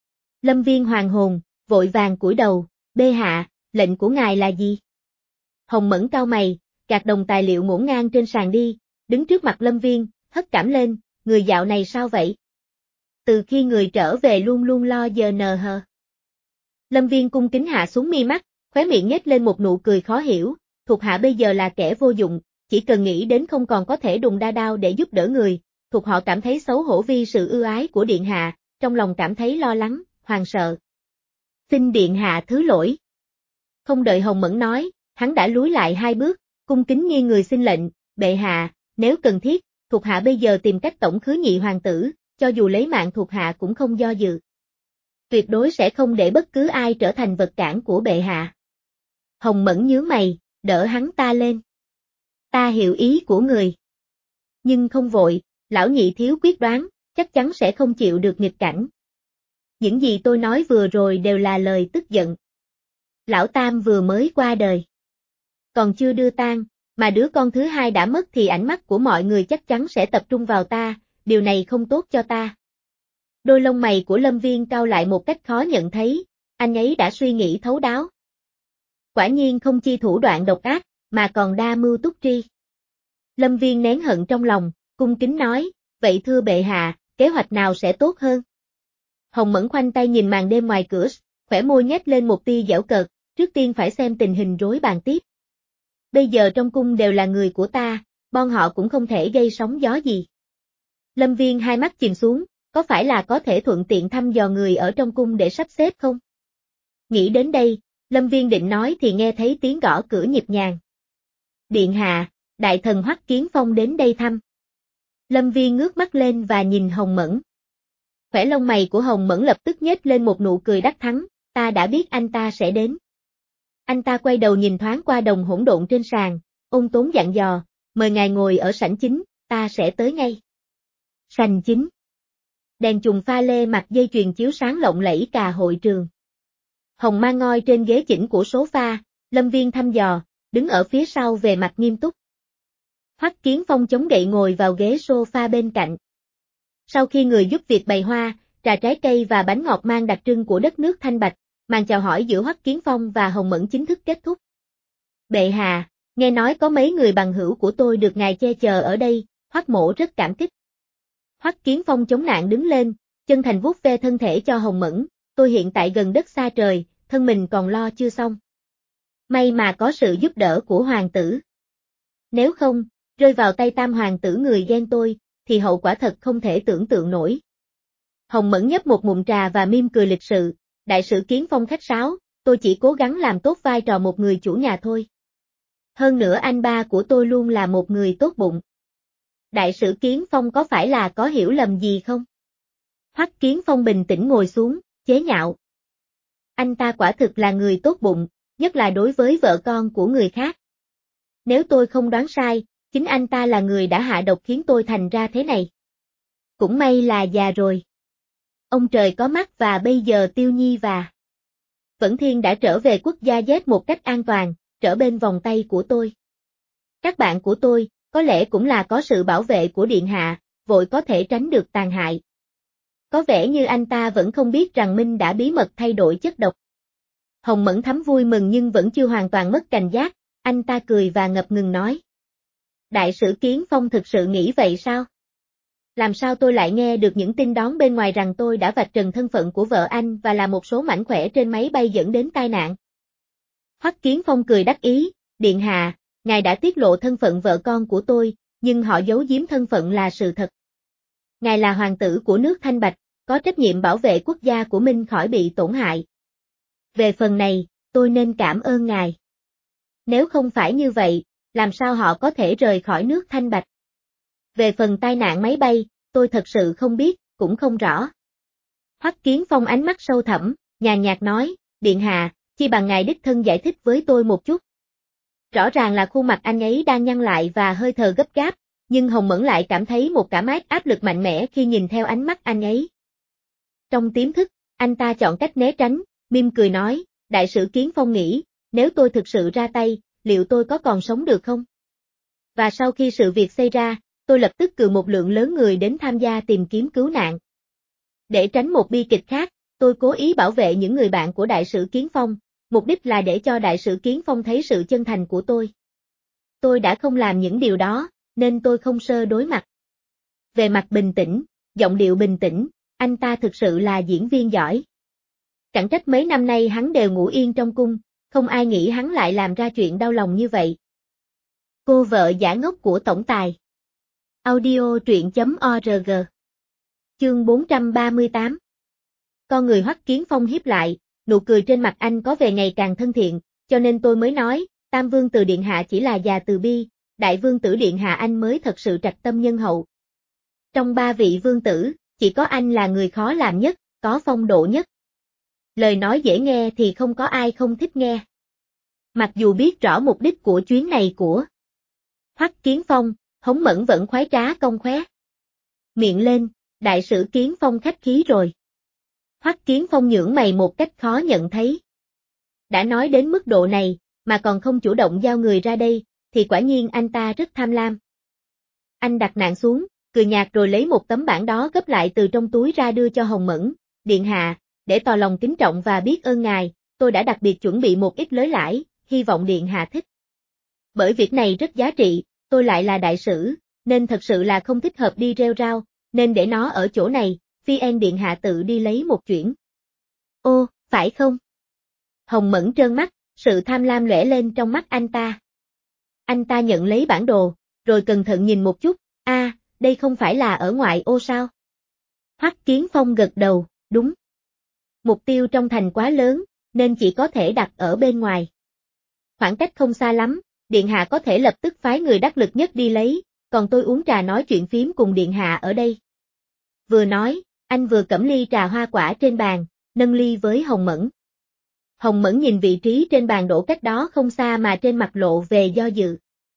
Lâm Viên hoàng hồn, vội vàng cúi đầu, bệ hạ, lệnh của ngài là gì? Hồng Mẫn cau mày, gạt đống tài liệu ngổn ngang trên sàn đi, đứng trước mặt Lâm Viên, hất cảm lên, người dạo này sao vậy? Từ khi người trở về luôn luôn lo giờ nờ hờ. Lâm Viên cung kính hạ xuống mi mắt, khóe miệng nhếch lên một nụ cười khó hiểu, thuộc hạ bây giờ là kẻ vô dụng, chỉ cần nghĩ đến không còn có thể đùng đa đao để giúp đỡ người, thuộc họ cảm thấy xấu hổ vì sự ưu ái của điện hạ, trong lòng cảm thấy lo lắng, hoàng sợ. Xin điện hạ thứ lỗi. Không đợi Hồng Mẫn nói, hắn đã lùi lại 2 bước, cung kính nghiêng người xin lệnh, bệ hạ, nếu cần thiết, thuộc hạ bây giờ tìm cách tổng khứ nhị hoàng tử, cho dù lấy mạng thuộc hạ cũng không do dự. Tuyệt đối sẽ không để bất cứ ai trở thành vật cản của bệ hạ. Hồng Mẫn nhướng mày, đỡ hắn ta lên. Ta hiểu ý của người. Nhưng không vội, lão nhị thiếu quyết đoán, chắc chắn sẽ không chịu được nghịch cảnh. Những gì tôi nói vừa rồi đều là lời tức giận. Lão Tam vừa mới qua đời. Còn chưa đưa tang, mà đứa con thứ hai đã mất thì ánh mắt của mọi người chắc chắn sẽ tập trung vào ta, điều này không tốt cho ta. Đôi lông mày của Lâm Viên cau lại một cách khó nhận thấy, anh ấy đã suy nghĩ thấu đáo. Quả nhiên không chi thủ đoạn độc ác, mà còn đa mưu túc tri. Lâm Viên nén hận trong lòng, cung kính nói, vậy thưa bệ hạ, kế hoạch nào sẽ tốt hơn? Hồng Mẫn khoanh tay nhìn màn đêm ngoài cửa, khỏe môi nhếch lên một tia giễu cợt, trước tiên phải xem tình hình rối bàn tiếp. Bây giờ trong cung đều là người của ta, bọn họ cũng không thể gây sóng gió gì. Lâm Viên hai mắt chìm xuống, có phải là có thể thuận tiện thăm dò người ở trong cung để sắp xếp không? Nghĩ đến đây, Lâm Viên định nói thì nghe thấy tiếng gõ cửa nhịp nhàng. Điện hạ, đại thần Hoắc Kiến Phong đến đây thăm. Lâm Viên ngước mắt lên và nhìn Hồng Mẫn. Khỏe lông mày của Hồng Mẫn lập tức nhếch lên một nụ cười đắc thắng, ta đã biết anh ta sẽ đến. Anh ta quay đầu nhìn thoáng qua đồng hỗn độn trên sàn, ôn tốn dặn dò, mời ngài ngồi ở sảnh chính, ta sẽ tới ngay. Sảnh chính. Đèn chùm pha lê mặt dây chuyền chiếu sáng lộng lẫy cả hội trường. Hồng Mang ngồi trên ghế chỉnh của sofa, Lâm Viên thăm dò, đứng ở phía sau về mặt nghiêm túc. Hoắc Kiến Phong chống gậy ngồi vào ghế sofa bên cạnh. Sau khi người giúp việc bày hoa, trà trái cây và bánh ngọt mang đặc trưng của đất nước Thanh Bạch, màn chào hỏi giữa Hoắc Kiến Phong và Hồng Mẫn chính thức kết thúc. Bệ hạ, nghe nói có mấy người bằng hữu của tôi được ngài che chở ở đây, Hoắc mỗ rất cảm kích. Hoắc Kiến Phong chống nạn đứng lên, chân thành vuốt ve thân thể cho Hồng Mẫn, tôi hiện tại gần đất xa trời, thân mình còn lo chưa xong. May mà có sự giúp đỡ của hoàng tử. Nếu không, rơi vào tay tam hoàng tử người ghen tôi, thì hậu quả thật không thể tưởng tượng nổi. Hồng Mẫn nhấp một ngụm trà và mỉm cười lịch sự, đại sử Kiến Phong khách sáo, tôi chỉ cố gắng làm tốt vai trò một người chủ nhà thôi. Hơn nữa anh ba của tôi luôn là một người tốt bụng. Đại sử Kiến Phong có phải là có hiểu lầm gì không? Hoắc Kiến Phong bình tĩnh ngồi xuống, chế nhạo. Anh ta quả thực là người tốt bụng, nhất là đối với vợ con của người khác. Nếu tôi không đoán sai, chính anh ta là người đã hạ độc khiến tôi thành ra thế này. Cũng may là già rồi. Ông trời có mắt và bây giờ Tiêu Nhi và Vẫn Thiên đã trở về quốc gia Z một cách an toàn, trở bên vòng tay của tôi. Các bạn của tôi, có lẽ cũng là có sự bảo vệ của Điện Hạ, vội có thể tránh được tàn hại. Có vẻ như anh ta vẫn không biết rằng Minh đã bí mật thay đổi chất độc. Hồng Mẫn Thắm vui mừng nhưng vẫn chưa hoàn toàn mất cảnh giác, anh ta cười và ngập ngừng nói. Đại sử Kiến Phong thực sự nghĩ vậy sao? Làm sao tôi lại nghe được những tin đón bên ngoài rằng tôi đã vạch trần thân phận của vợ anh và là một số mảnh khỏe trên máy bay dẫn đến tai nạn? Hoắc Kiến Phong cười đắc ý, Điện Hạ, ngài đã tiết lộ thân phận vợ con của tôi, nhưng họ giấu giếm thân phận là sự thật. Ngài là hoàng tử của nước Thanh Bạch, có trách nhiệm bảo vệ quốc gia của Minh khỏi bị tổn hại. Về phần này, tôi nên cảm ơn ngài. Nếu không phải như vậy, làm sao họ có thể rời khỏi nước Thanh Bạch? Về phần tai nạn máy bay, tôi thật sự không biết, cũng không rõ. Hoắc Kiến Phong ánh mắt sâu thẳm, nhàn nhạt nói, Điện Hạ, chi bằng ngài đích thân giải thích với tôi một chút. Rõ ràng là khuôn mặt anh ấy đang nhăn lại và hơi thở gấp gáp, nhưng Hồng Mẫn lại cảm thấy một cảm giác áp lực mạnh mẽ khi nhìn theo ánh mắt anh ấy. Trong tiềm thức, anh ta chọn cách né tránh, mỉm cười nói, đại sử Kiến Phong nghĩ, nếu tôi thực sự ra tay, liệu tôi có còn sống được không? Và sau khi sự việc xảy ra, tôi lập tức cử một lượng lớn người đến tham gia tìm kiếm cứu nạn. Để tránh một bi kịch khác, tôi cố ý bảo vệ những người bạn của đại sử Kiến Phong, mục đích là để cho đại sử Kiến Phong thấy sự chân thành của tôi. Tôi đã không làm những điều đó, nên tôi không sơ đối mặt. Về mặt bình tĩnh, giọng điệu bình tĩnh, anh ta thực sự là diễn viên giỏi. Chẳng trách mấy năm nay hắn đều ngủ yên trong cung, không ai nghĩ hắn lại làm ra chuyện đau lòng như vậy. Cô vợ giả ngốc của tổng tài. Audio truyện.org. Chương 438. Con người Hoắc Kiến Phong hiếp lại, nụ cười trên mặt anh có vẻ ngày càng thân thiện, cho nên tôi mới nói, Tam Vương Tử Điện Hạ chỉ là già từ bi, Đại Vương Tử Điện Hạ anh mới thật sự trạch tâm nhân hậu. Trong ba vị vương tử, chỉ có anh là người khó làm nhất, có phong độ nhất. Lời nói dễ nghe thì không có ai không thích nghe. Mặc dù biết rõ mục đích của chuyến này của Hoắc Kiến Phong, Hồng Mẫn vẫn khoái trá cong khóe. Miệng lên, đại sử Kiến Phong khách khí rồi. Hoắc Kiến Phong nhướng mày một cách khó nhận thấy. Đã nói đến mức độ này, mà còn không chủ động giao người ra đây, thì quả nhiên anh ta rất tham lam. Anh đặt nạn xuống, cười nhạt rồi lấy một tấm bản đó gấp lại từ trong túi ra đưa cho Hồng Mẫn. Điện Hạ, để tỏ lòng kính trọng và biết ơn ngài, tôi đã đặc biệt chuẩn bị một ít lối lãi, hy vọng Điện Hạ thích. Bởi việc này rất giá trị, tôi lại là đại sử, nên thật sự là không thích hợp đi rêu rao, nên để nó ở chỗ này, phiên Điện Hạ tự đi lấy một chuyển. Ô, phải không? Hồng Mẫn trơn mắt, sự tham lam lóe lên trong mắt anh ta. Anh ta nhận lấy bản đồ, rồi cẩn thận nhìn một chút, đây không phải là ở ngoại ô sao? Hoắc Kiến Phong gật đầu, đúng. Mục tiêu trong thành quá lớn, nên chỉ có thể đặt ở bên ngoài. Khoảng cách không xa lắm, Điện Hạ có thể lập tức phái người đắc lực nhất đi lấy, còn tôi uống trà nói chuyện phím cùng Điện Hạ ở đây. Vừa nói, anh vừa cẩm ly trà hoa quả trên bàn, nâng ly với Hồng Mẫn. Hồng Mẫn nhìn vị trí trên bàn đổ cách đó không xa mà trên mặt lộ về do dự.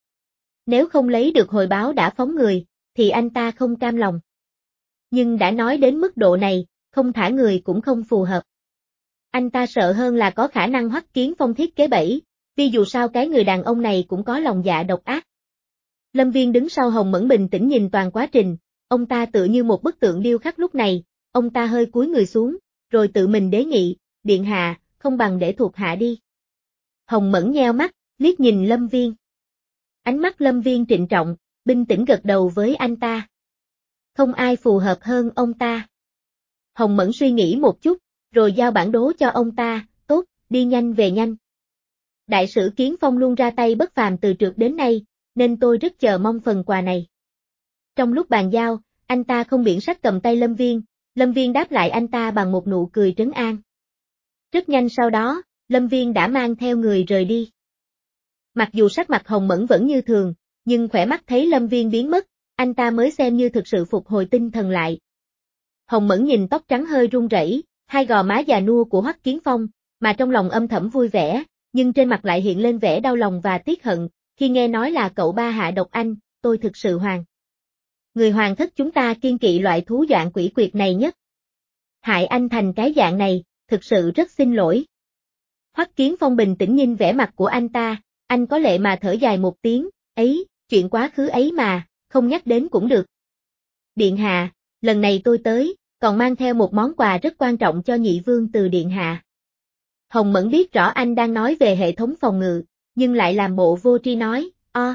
Nếu không lấy được hồi báo đã phóng người, thì anh ta không cam lòng. Nhưng đã nói đến mức độ này, không thả người cũng không phù hợp. Anh ta sợ hơn là có khả năng Hoắc Kiến Phong thiết kế bẫy, vì dù sao cái người đàn ông này cũng có lòng dạ độc ác. Lâm Viên đứng sau Hồng Mẫn bình tĩnh nhìn toàn quá trình, ông ta tựa như một bức tượng điêu khắc lúc này, ông ta hơi cúi người xuống, rồi tự mình đề nghị, Điện Hạ, không bằng để thuộc hạ đi. Hồng Mẫn nheo mắt, liếc nhìn Lâm Viên. Ánh mắt Lâm Viên trịnh trọng, bình tĩnh gật đầu với anh ta. Không ai phù hợp hơn ông ta. Hồng Mẫn suy nghĩ một chút, rồi giao bản đồ cho ông ta, tốt, đi nhanh về nhanh. Đại sử Kiến Phong luôn ra tay bất phàm từ trước đến nay, nên tôi rất chờ mong phần quà này. Trong lúc bàn giao, anh ta không biển sắc cầm tay Lâm Viên đáp lại anh ta bằng một nụ cười trấn an. Rất nhanh sau đó, Lâm Viên đã mang theo người rời đi. Mặc dù sắc mặt Hồng Mẫn vẫn như thường, nhưng khỏe mắt thấy Lâm Viên biến mất, anh ta mới xem như thực sự phục hồi tinh thần lại. Hồng Mẫn nhìn tóc trắng hơi run rẩy, hai gò má già nua của Hoắc Kiến Phong, mà trong lòng âm thầm vui vẻ, nhưng trên mặt lại hiện lên vẻ đau lòng và tiếc hận, khi nghe nói là cậu ba hạ độc anh, tôi thực sự hoàng. Người hoàng thất chúng ta kiêng kỵ loại thú doạn quỷ quyệt này nhất. Hại anh thành cái dạng này, thực sự rất xin lỗi. Hoắc Kiến Phong bình tĩnh nhìn vẻ mặt của anh ta, anh có lệ mà thở dài một tiếng, chuyện quá khứ ấy mà, không nhắc đến cũng được. Điện Hạ, lần này tôi tới, còn mang theo một món quà rất quan trọng cho nhị vương từ Điện Hạ. Hồng Mẫn biết rõ anh đang nói về hệ thống phòng ngự, nhưng lại làm bộ vô tri nói,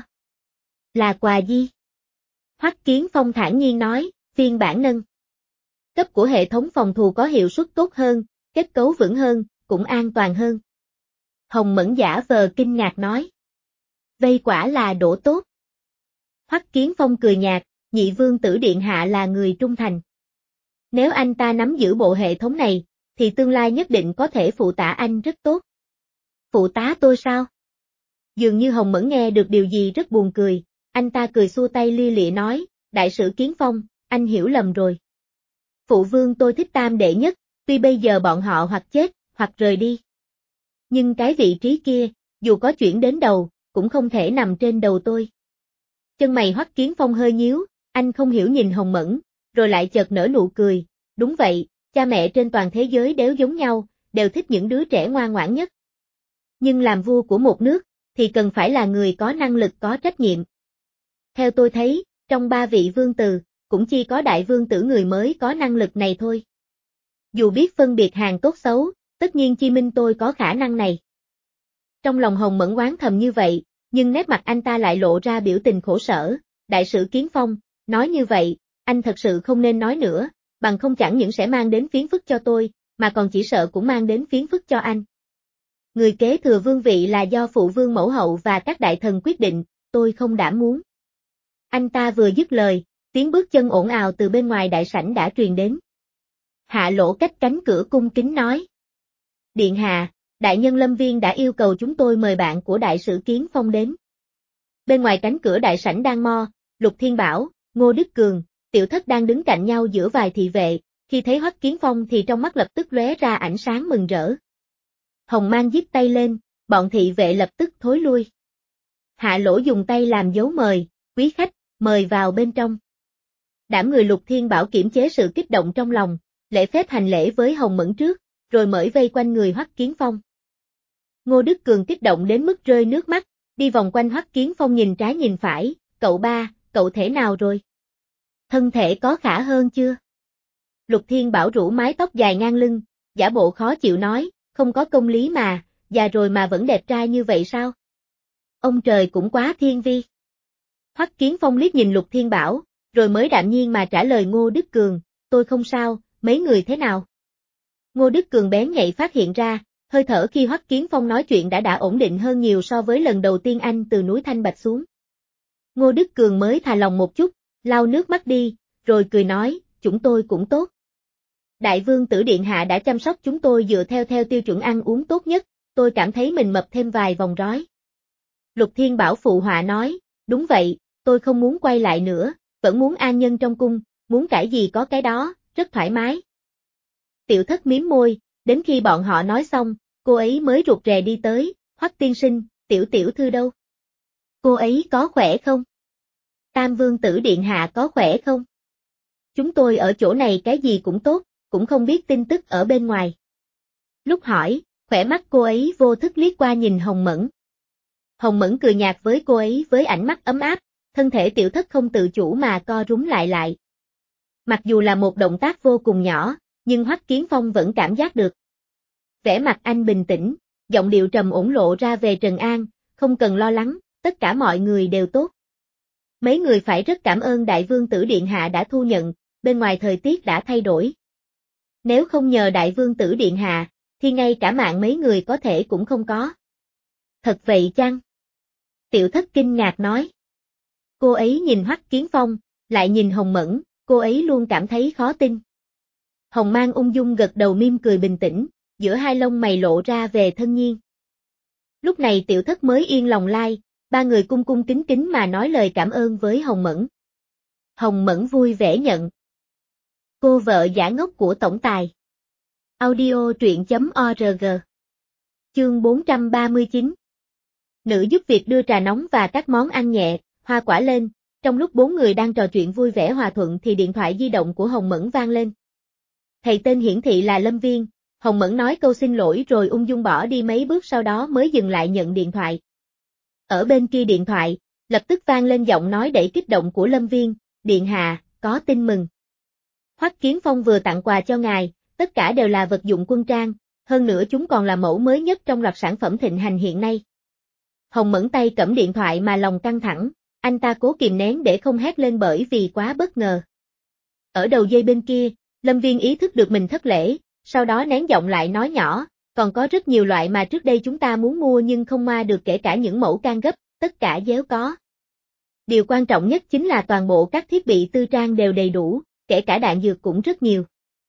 là quà gì? Hoắc Kiến Phong thản nhiên nói, phiên bản nâng cấp của hệ thống phòng thủ có hiệu suất tốt hơn, kết cấu vững hơn, cũng an toàn hơn. Hồng Mẫn giả vờ kinh ngạc nói. Vây quả là đổ tốt. Hoắc Kiến Phong cười nhạt, nhị vương tử Điện Hạ là người trung thành. Nếu anh ta nắm giữ bộ hệ thống này, thì tương lai nhất định có thể phụ tá anh rất tốt. Phụ tá tôi sao? Dường như Hồng Mẫn nghe được điều gì rất buồn cười, anh ta cười xua tay lia lịa nói, đại sử Kiến Phong, anh hiểu lầm rồi. Phụ vương tôi thích tam đệ nhất, tuy bây giờ bọn họ hoặc chết, hoặc rời đi. Nhưng cái vị trí kia, dù có chuyển đến đầu, cũng không thể nằm trên đầu tôi. Chân mày Hoắc Kiến Phong hơi nhíu, anh không hiểu nhìn Hồng Mẫn, rồi lại chợt nở nụ cười, đúng vậy, cha mẹ trên toàn thế giới đều giống nhau, đều thích những đứa trẻ ngoan ngoãn nhất. Nhưng làm vua của một nước, thì cần phải là người có năng lực có trách nhiệm. Theo tôi thấy, trong ba vị vương tử, cũng chỉ có đại vương tử người mới có năng lực này thôi. Dù biết phân biệt hàng tốt xấu, tất nhiên chi minh tôi có khả năng này. Trong lòng Hồng Mẫn oán thầm như vậy, nhưng nét mặt anh ta lại lộ ra biểu tình khổ sở, đại sử Kiến Phong, nói như vậy, anh thật sự không nên nói nữa, bằng không chẳng những sẽ mang đến phiền phức cho tôi, mà còn chỉ sợ cũng mang đến phiền phức cho anh. Người kế thừa vương vị là do phụ vương mẫu hậu và các đại thần quyết định, tôi không đảm muốn. Anh ta vừa dứt lời, tiếng bước chân ồn ào từ bên ngoài đại sảnh đã truyền đến. Hạ Lỗ cách cánh cửa cung kính nói. Điện Hạ, đại nhân Lâm Viên đã yêu cầu chúng tôi mời bạn của đại sử Kiến Phong đến. Bên ngoài cánh cửa đại sảnh đang mo, Lục Thiên Bảo, Ngô Đức Cường, Tiểu Thất đang đứng cạnh nhau giữa vài thị vệ, khi thấy Hoắc Kiến Phong thì trong mắt lập tức lóe ra ánh sáng mừng rỡ. Hồng Mang giết tay lên, bọn thị vệ lập tức thối lui. Hạ Lỗ dùng tay làm dấu mời, quý khách, mời vào bên trong. Đảm người Lục Thiên Bảo kiểm chế sự kích động trong lòng, lễ phép hành lễ với Hồng Mẫn trước, rồi mởi vây quanh người Hoắc Kiến Phong. Ngô Đức Cường kích động đến mức rơi nước mắt, đi vòng quanh Hoắc Kiến Phong nhìn trái nhìn phải, cậu ba, cậu thế nào rồi? Thân thể có khả hơn chưa? Lục Thiên Bảo rủ mái tóc dài ngang lưng, giả bộ khó chịu nói, không có công lý mà, già rồi mà vẫn đẹp trai như vậy sao? Ông trời cũng quá thiên vi. Hoắc Kiến Phong liếc nhìn Lục Thiên Bảo, rồi mới đạm nhiên mà trả lời Ngô Đức Cường, tôi không sao, mấy người thế nào? Ngô Đức Cường bén nhạy phát hiện ra, Hơi thở khi Hoắc Kiến Phong nói chuyện đã ổn định hơn nhiều so với lần đầu tiên anh từ núi Thanh Bạch xuống. Ngô Đức Cường mới thà lòng một chút, lau nước mắt đi, rồi cười nói, chúng tôi cũng tốt. Đại vương tử điện hạ đã chăm sóc chúng tôi dựa theo tiêu chuẩn ăn uống tốt nhất, tôi cảm thấy mình mập thêm vài vòng rói. Lục Thiên Bảo phụ họa nói, đúng vậy, tôi không muốn quay lại nữa, vẫn muốn an nhân trong cung, muốn cái gì có cái đó, rất thoải mái. Tiểu Thất mím môi, đến khi bọn họ nói xong, cô ấy mới rụt rè đi tới, Hoắc tiên sinh, tiểu thư đâu? Cô ấy có khỏe không? Tam vương tử điện hạ có khỏe không? Chúng tôi ở chỗ này cái gì cũng tốt, cũng không biết tin tức ở bên ngoài. Lúc hỏi, khỏe mắt cô ấy vô thức liếc qua nhìn Hồng Mẫn. Hồng Mẫn cười nhạt với cô ấy với ánh mắt ấm áp, thân thể Tiểu Thất không tự chủ mà co rúm lại. Mặc dù là một động tác vô cùng nhỏ, nhưng Hoắc Kiến Phong vẫn cảm giác được. Vẻ mặt anh bình tĩnh, giọng điệu trầm ổn lộ ra về trần an, không cần lo lắng, tất cả mọi người đều tốt. Mấy người phải rất cảm ơn Đại Vương tử Điện Hạ đã thu nhận, bên ngoài thời tiết đã thay đổi. Nếu không nhờ Đại Vương tử Điện Hạ, thì ngay cả mạng mấy người có thể cũng không có. Thật vậy chăng? Tiểu Thất kinh ngạc nói. Cô ấy nhìn Hoắc Kiến Phong, lại nhìn Hồng Mẫn, cô ấy luôn cảm thấy khó tin. Hồng Mang ung dung gật đầu mỉm cười bình tĩnh, giữa hai lông mày lộ ra về thân nhiên. Lúc này Tiểu Thất mới yên lòng lai, ba người cung cung kính kính mà nói lời cảm ơn với Hồng Mẫn. Hồng Mẫn vui vẻ nhận. Cô vợ giả ngốc của tổng tài. Audio truyện.org. Chương 439. Nữ giúp việc đưa trà nóng và các món ăn nhẹ, hoa quả lên, trong lúc bốn người đang trò chuyện vui vẻ hòa thuận thì điện thoại di động của Hồng Mẫn vang lên. Thầy tên hiển thị là Lâm Viên, Hồng Mẫn nói câu xin lỗi rồi ung dung bỏ đi mấy bước sau đó mới dừng lại nhận điện thoại. Ở bên kia điện thoại, lập tức vang lên giọng nói đầy kích động của Lâm Viên, Điện hạ, có tin mừng. Hoắc Kiến Phong vừa tặng quà cho ngài, tất cả đều là vật dụng quân trang, hơn nữa chúng còn là mẫu mới nhất trong loạt sản phẩm thịnh hành hiện nay. Hồng Mẫn tay cầm điện thoại mà lòng căng thẳng, anh ta cố kìm nén để không hét lên bởi vì quá bất ngờ. Ở đầu dây bên kia, Lâm Viên ý thức được mình thất lễ, sau đó nén giọng lại nói nhỏ, còn có rất nhiều loại mà trước đây chúng ta muốn mua nhưng không mua được kể cả những mẫu can gấp, tất cả đều có. Điều quan trọng nhất chính là toàn bộ các thiết bị tư trang đều đầy đủ, kể cả đạn dược cũng rất nhiều.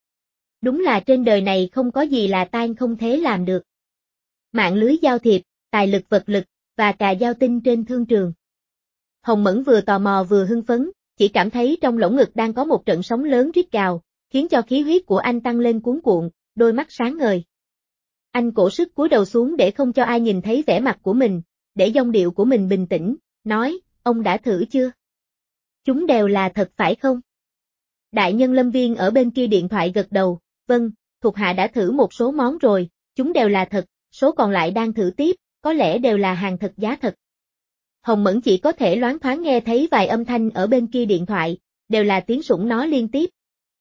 Đúng là trên đời này không có gì là tan không thể làm được. Mạng lưới giao thiệp, tài lực vật lực, và cà giao tinh trên thương trường. Hồng Mẫn vừa tò mò vừa hưng phấn, chỉ cảm thấy trong lỗ ngực đang có một trận sóng lớn rít gào, khiến cho khí huyết của anh tăng lên cuồn cuộn, đôi mắt sáng ngời. Anh cố sức cúi đầu xuống để không cho ai nhìn thấy vẻ mặt của mình, để giọng điệu của mình bình tĩnh, nói, ông đã thử chưa? Chúng đều là thật phải không? Đại nhân Lâm Viên ở bên kia điện thoại gật đầu, vâng, thuộc hạ đã thử một số món rồi, chúng đều là thật, số còn lại đang thử tiếp, có lẽ đều là hàng thật giá thật. Hồng Mẫn chỉ có thể loáng thoáng nghe thấy vài âm thanh ở bên kia điện thoại, đều là tiếng sủng nó liên tiếp.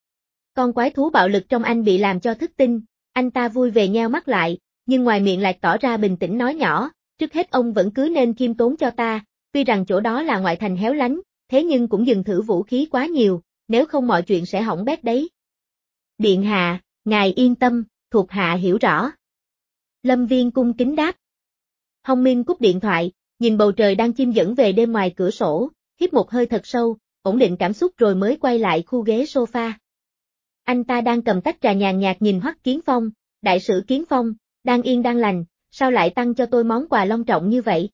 Con quái thú bạo lực trong anh bị làm cho thức tinh, anh ta vui về nheo mắt lại, nhưng ngoài miệng lại tỏ ra bình tĩnh nói nhỏ, trước hết ông vẫn cứ nên khiêm tốn cho ta, tuy rằng chỗ đó là ngoại thành héo lánh, thế nhưng cũng đừng thử vũ khí quá nhiều, nếu không mọi chuyện sẽ hỏng bét đấy. Điện hạ, ngài yên tâm, thuộc hạ hiểu rõ. Lâm Viên cung kính đáp. Hồng Minh cúp điện thoại, nhìn bầu trời đang chim dẫn về đêm ngoài cửa sổ, hít một hơi thật sâu, ổn định cảm xúc rồi mới quay lại khu ghế sofa. Anh ta đang cầm tách trà nhàn nhạt nhìn Hoắc Kiến Phong, đại sử Kiến Phong, đang yên đang lành, sao lại tăng cho tôi món quà long trọng như vậy?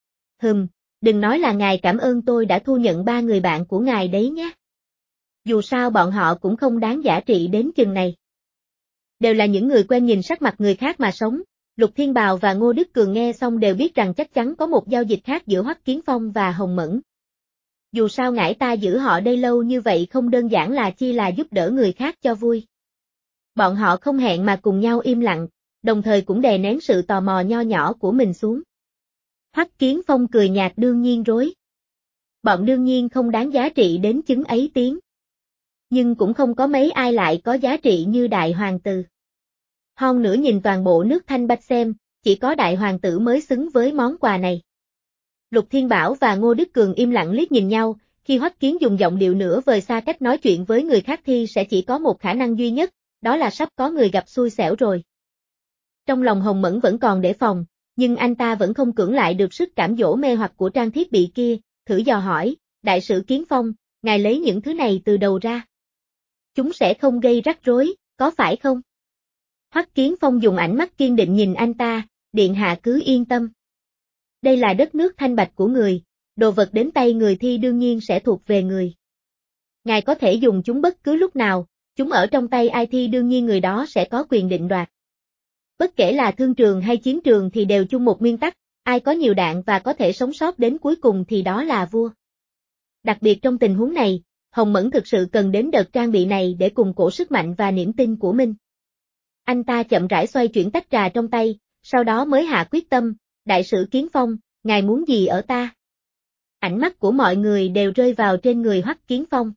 Đừng nói là ngài cảm ơn tôi đã thu nhận 3 người bạn của ngài đấy nhé. Dù sao bọn họ cũng không đáng giá trị đến chừng này. Đều là những người quen nhìn sắc mặt người khác mà sống, Lục Thiên Bào và Ngô Đức Cường nghe xong đều biết rằng chắc chắn có một giao dịch khác giữa Hoắc Kiến Phong và Hồng Mẫn. Dù sao ngải ta giữ họ đây lâu như vậy không đơn giản là chi là giúp đỡ người khác cho vui. Bọn họ không hẹn mà cùng nhau im lặng, đồng thời cũng đè nén sự tò mò nho nhỏ của mình xuống. Hoắc Kiến Phong cười nhạt đương nhiên rối. Bọn đương nhiên không đáng giá trị đến chứng ấy tiếng. Nhưng cũng không có mấy ai lại có giá trị như đại hoàng tử. Hơn nữa nhìn toàn bộ nước Thanh Bạch xem, chỉ có đại hoàng tử mới xứng với món quà này. Lục Thiên Bảo và Ngô Đức Cường im lặng liếc nhìn nhau, khi Hoắc Kiến dùng giọng điệu nửa vời xa cách nói chuyện với người khác thì sẽ chỉ có một khả năng duy nhất, đó là sắp có người gặp xui xẻo rồi. Trong lòng Hồng Mẫn vẫn còn đề phòng, nhưng anh ta vẫn không cưỡng lại được sức cám dỗ mê hoặc của trang thiết bị kia, thử dò hỏi, đại sử Kiến Phong, ngài lấy những thứ này từ đâu ra? Chúng sẽ không gây rắc rối, có phải không? Hoắc Kiến Phong dùng ánh mắt kiên định nhìn anh ta, điện hạ cứ yên tâm. Đây là đất nước thanh bạch của người, đồ vật đến tay người thi đương nhiên sẽ thuộc về người. Ngài có thể dùng chúng bất cứ lúc nào, chúng ở trong tay ai thi đương nhiên người đó sẽ có quyền định đoạt. Bất kể là thương trường hay chiến trường thì đều chung một nguyên tắc, ai có nhiều đạn và có thể sống sót đến cuối cùng thì đó là vua. Đặc biệt trong tình huống này, Hồng Mẫn thực sự cần đến đợt trang bị này để củng cố sức mạnh và niềm tin của mình. Anh ta chậm rãi xoay chuyển tách trà trong tay, sau đó mới hạ quyết tâm, đại sử Kiến Phong, ngài muốn gì ở ta? Ánh mắt của mọi người đều rơi vào trên người Hoắc Kiến Phong.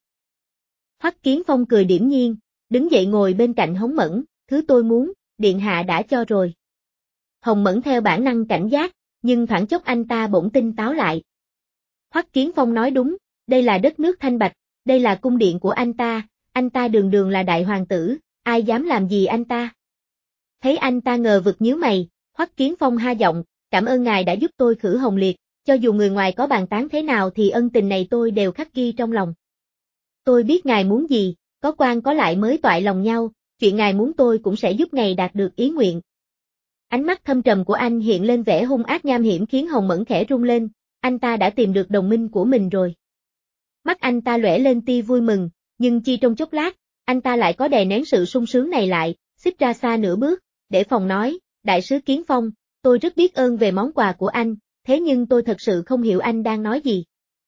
Hoắc Kiến Phong cười điềm nhiên, đứng dậy ngồi bên cạnh Hồng Mẫn, thứ tôi muốn, điện hạ đã cho rồi. Hồng Mẫn theo bản năng cảnh giác, nhưng thoảng chốc anh ta bỗng tỉnh táo lại. Hoắc Kiến Phong nói đúng, đây là đất nước thanh bạch, đây là cung điện của anh ta đường đường là đại hoàng tử, ai dám làm gì anh ta? Thấy anh ta ngờ vực nhíu mày, Hoắc Kiến Phong ha giọng, cảm ơn ngài đã giúp tôi khử hồng liệt, cho dù người ngoài có bàn tán thế nào thì ân tình này tôi đều khắc ghi trong lòng. Tôi biết ngài muốn gì, có quan có lại mới toại lòng nhau, chuyện ngài muốn tôi cũng sẽ giúp ngài đạt được ý nguyện. Ánh mắt thâm trầm của anh hiện lên vẻ hung ác nham hiểm khiến Hồng Mẫn khẽ run lên, anh ta đã tìm được đồng minh của mình rồi. Mắt anh ta lóe lên tia vui mừng, nhưng chỉ trong chốc lát, anh ta lại có đè nén sự sung sướng này lại, xích ra xa nửa bước, để phòng nói, đại sứ Kiến Phong, tôi rất biết ơn về món quà của anh, thế nhưng tôi thật sự không hiểu anh đang nói gì.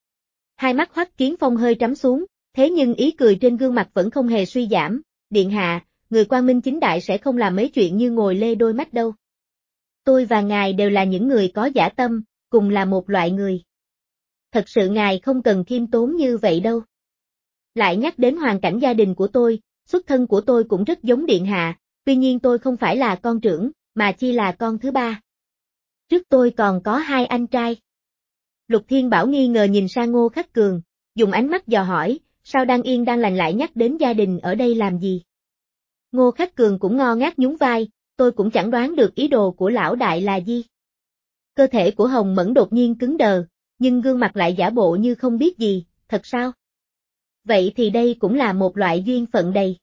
Hai mắt Hoắc Kiến Phong hơi trắm xuống, thế nhưng ý cười trên gương mặt vẫn không hề suy giảm, điện hạ, người quang minh chính đại sẽ không làm mấy chuyện như ngồi lê đôi mắt đâu. Tôi và ngài đều là những người có dã tâm, cùng là một loại người. Thật sự ngài không cần khiêm tốn như vậy đâu. Lại nhắc đến hoàn cảnh gia đình của tôi, xuất thân của tôi cũng rất giống điện hạ, tuy nhiên tôi không phải là con trưởng, mà chỉ là con thứ ba. Trước tôi còn có hai anh trai. Lục Thiên Bảo nghi ngờ nhìn sang Ngô Khắc Cường, dùng ánh mắt dò hỏi, sao đang yên đang lành lại nhắc đến gia đình ở đây làm gì? Ngô Khắc Cường cũng ngơ ngác nhún vai, tôi cũng chẳng đoán được ý đồ của lão đại là gì. Cơ thể của Hồng Mẫn đột nhiên cứng đờ, nhưng gương mặt lại giả bộ như không biết gì, thật sao? Vậy thì đây cũng là một loại duyên phận đầy.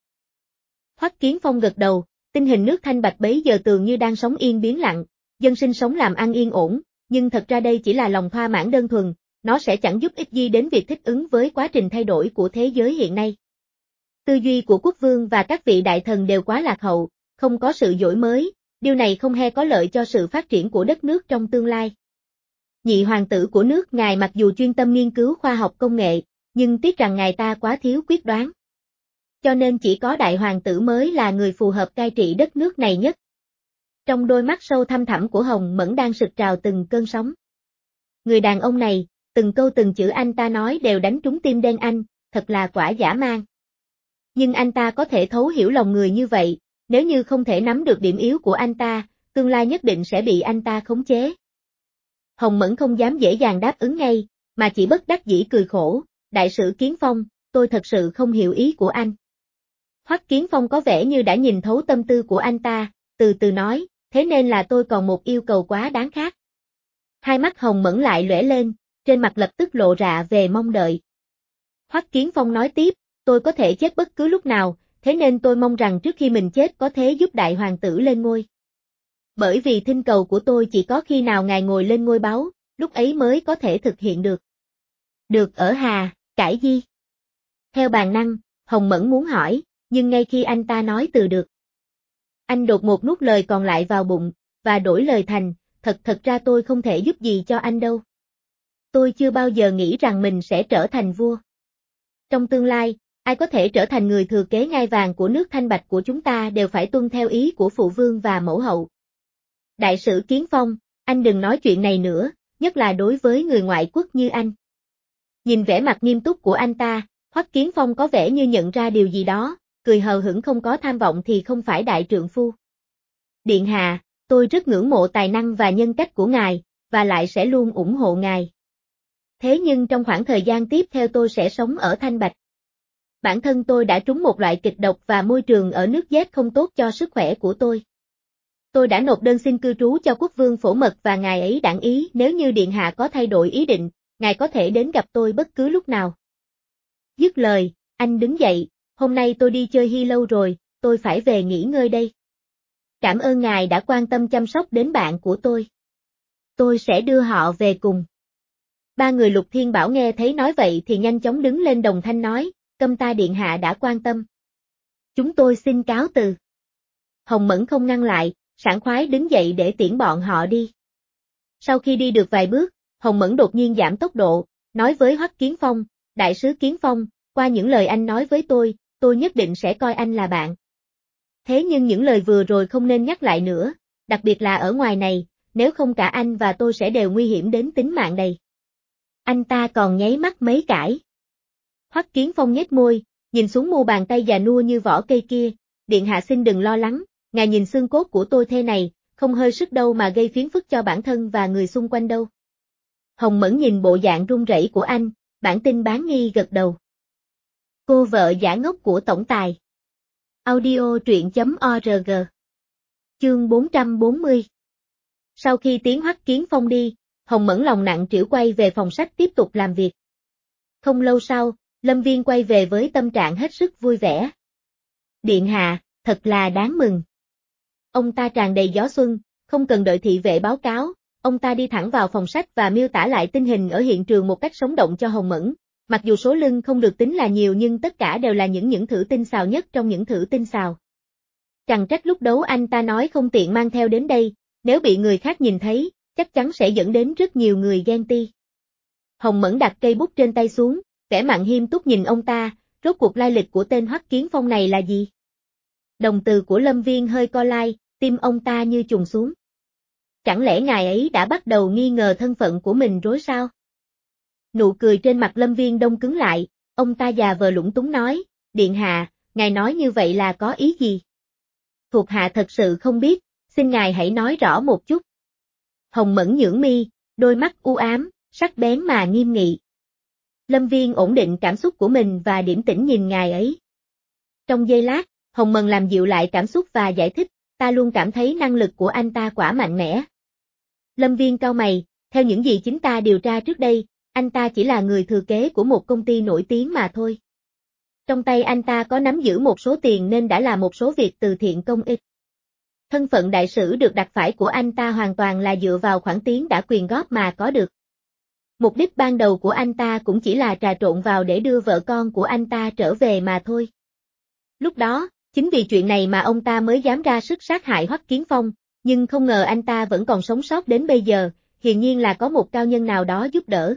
Hoắc Kiến Phong gật đầu, tình hình nước Thanh Bạch bấy giờ tường như đang sống yên biến lặng, dân sinh sống làm ăn yên ổn, nhưng thật ra đây chỉ là lòng thỏa mãn đơn thuần, nó sẽ chẳng giúp ích gì đến việc thích ứng với quá trình thay đổi của thế giới hiện nay. Tư duy của quốc vương và các vị đại thần đều quá lạc hậu, không có sự đổi mới, điều này không hề có lợi cho sự phát triển của đất nước trong tương lai. Nhị hoàng tử của nước ngài mặc dù chuyên tâm nghiên cứu khoa học công nghệ, nhưng tiếc rằng ngài ta quá thiếu quyết đoán. Cho nên chỉ có đại hoàng tử mới là người phù hợp cai trị đất nước này nhất. Trong đôi mắt sâu thăm thẳm của Hồng Mẫn đang sực trào từng cơn sóng. Người đàn ông này, từng câu từng chữ anh ta nói đều đánh trúng tim đen anh, thật là quả dã man. Nhưng anh ta có thể thấu hiểu lòng người như vậy, nếu như không thể nắm được điểm yếu của anh ta, tương lai nhất định sẽ bị anh ta khống chế. Hồng Mẫn không dám dễ dàng đáp ứng ngay, mà chỉ bất đắc dĩ cười khổ, đại sử Kiến Phong, tôi thật sự không hiểu ý của anh. Hoắc Kiến Phong có vẻ như đã nhìn thấu tâm tư của anh ta, từ từ nói, thế nên là tôi còn một yêu cầu quá đáng khác. Hai mắt Hồng Mẫn lại lóe lên, trên mặt lập tức lộ ra về mong đợi. Hoắc Kiến Phong nói tiếp, tôi có thể chết bất cứ lúc nào, thế nên tôi mong rằng trước khi mình chết có thể giúp đại hoàng tử lên ngôi. Bởi vì thỉnh cầu của tôi chỉ có khi nào ngài ngồi lên ngôi báu, lúc ấy mới có thể thực hiện được. Được ở hà, cãi gì? Theo bản năng, Hồng Mẫn muốn hỏi, nhưng ngay khi anh ta nói từ được. Anh đột ngột nuốt lời còn lại vào bụng, và đổi lời thành, thật ra tôi không thể giúp gì cho anh đâu. Tôi chưa bao giờ nghĩ rằng mình sẽ trở thành vua. Trong tương lai, ai có thể trở thành người thừa kế ngai vàng của nước Thanh Bạch của chúng ta đều phải tuân theo ý của phụ vương và mẫu hậu. Đại sử Kiến Phong, anh đừng nói chuyện này nữa, nhất là đối với người ngoại quốc như anh. Nhìn vẻ mặt nghiêm túc của anh ta, Hoắc Kiến Phong có vẻ như nhận ra điều gì đó, cười hờ hững không có tham vọng thì không phải đại trượng phu. Điện hạ, tôi rất ngưỡng mộ tài năng và nhân cách của ngài, và lại sẽ luôn ủng hộ ngài. Thế nhưng trong khoảng thời gian tiếp theo tôi sẽ sống ở Thanh Bạch. Bản thân tôi đã trúng một loại kịch độc và môi trường ở nước Z không tốt cho sức khỏe của tôi. Tôi đã nộp đơn xin cư trú cho quốc vương Phổ Mật và ngài ấy đảng ý, nếu như điện hạ có thay đổi ý định, ngài có thể đến gặp tôi bất cứ lúc nào. Dứt lời, anh đứng dậy, hôm nay tôi đi chơi hi lâu rồi, tôi phải về nghỉ ngơi đây. Cảm ơn ngài đã quan tâm chăm sóc đến bạn của tôi. Tôi sẽ đưa họ về cùng. Ba người Lục Thiên Bảo nghe thấy nói vậy thì nhanh chóng đứng lên đồng thanh nói, Câm ta điện hạ đã quan tâm. Chúng tôi xin cáo từ. Hồng Mẫn không ngăn lại, sảng khoái đứng dậy để tiễn bọn họ đi. Sau khi đi được vài bước, Hồng Mẫn đột nhiên giảm tốc độ, nói với Hoắc Kiến Phong, Đại sứ Kiến Phong, qua những lời anh nói với tôi nhất định sẽ coi anh là bạn. Thế nhưng những lời vừa rồi không nên nhắc lại nữa, đặc biệt là ở ngoài này, nếu không cả anh và tôi sẽ đều nguy hiểm đến tính mạng đây. Anh ta còn nháy mắt mấy cãi. Hoắc Kiến Phong nhếch môi, nhìn xuống mu bàn tay già nua như vỏ cây kia, điện hạ xin đừng lo lắng, ngài nhìn xương cốt của tôi thế này, không hơi sức đâu mà gây phiền phức cho bản thân và người xung quanh đâu. Hồng Mẫn nhìn bộ dạng run rẩy của anh, bản tin bán nghi gật đầu. Cô vợ giả ngốc của tổng tài. Audio truyện.org. Chương 440. Sau khi tiến Hoắc Kiến Phong đi, Hồng Mẫn lòng nặng trĩu quay về phòng sách tiếp tục làm việc. Không lâu sau, Lâm Viên quay về với tâm trạng hết sức vui vẻ. Điện hạ, thật là đáng mừng. Ông ta tràn đầy gió xuân, không cần đợi thị vệ báo cáo, ông ta đi thẳng vào phòng sách và miêu tả lại tình hình ở hiện trường một cách sống động cho Hồng Mẫn. Mặc dù số lưng không được tính là nhiều nhưng tất cả đều là những thử tinh xào nhất trong những thử tinh xào. Chẳng trách lúc đấu anh ta nói không tiện mang theo đến đây, nếu bị người khác nhìn thấy, chắc chắn sẽ dẫn đến rất nhiều người ghen ti. Hồng Mẫn đặt cây bút trên tay xuống, vẻ mặt nghiêm túc nhìn ông ta, rốt cuộc lai lịch của tên Hoắc Kiến Phong này là gì? Đồng từ của Lâm Viên hơi co lai, tim ông ta như trùng xuống. Chẳng lẽ ngài ấy đã bắt đầu nghi ngờ thân phận của mình rồi sao? Nụ cười trên mặt Lâm Viên đông cứng lại, ông ta già vờ lúng túng nói, điện hạ, ngài nói như vậy là có ý gì? Thuộc hạ thật sự không biết, xin ngài hãy nói rõ một chút. Hồng Mẫn nhướng mi, đôi mắt u ám, sắc bén mà nghiêm nghị. Lâm Viên ổn định cảm xúc của mình và điềm tĩnh nhìn ngài ấy. Trong giây lát, Hồng Mẫn làm dịu lại cảm xúc và giải thích, ta luôn cảm thấy năng lực của anh ta quả mạnh mẽ. Lâm Viên cau mày, theo những gì chính ta điều tra trước đây, anh ta chỉ là người thừa kế của một công ty nổi tiếng mà thôi. Trong tay anh ta có nắm giữ một số tiền nên đã làm một số việc từ thiện công ích. Thân phận đại sử được đặt phải của anh ta hoàn toàn là dựa vào khoản tiền đã quyền góp mà có được. Mục đích ban đầu của anh ta cũng chỉ là trà trộn vào để đưa vợ con của anh ta trở về mà thôi. Lúc đó, chính vì chuyện này mà ông ta mới dám ra sức sát hại Hoắc Kiến Phong, nhưng không ngờ anh ta vẫn còn sống sót đến bây giờ, hiển nhiên là có một cao nhân nào đó giúp đỡ.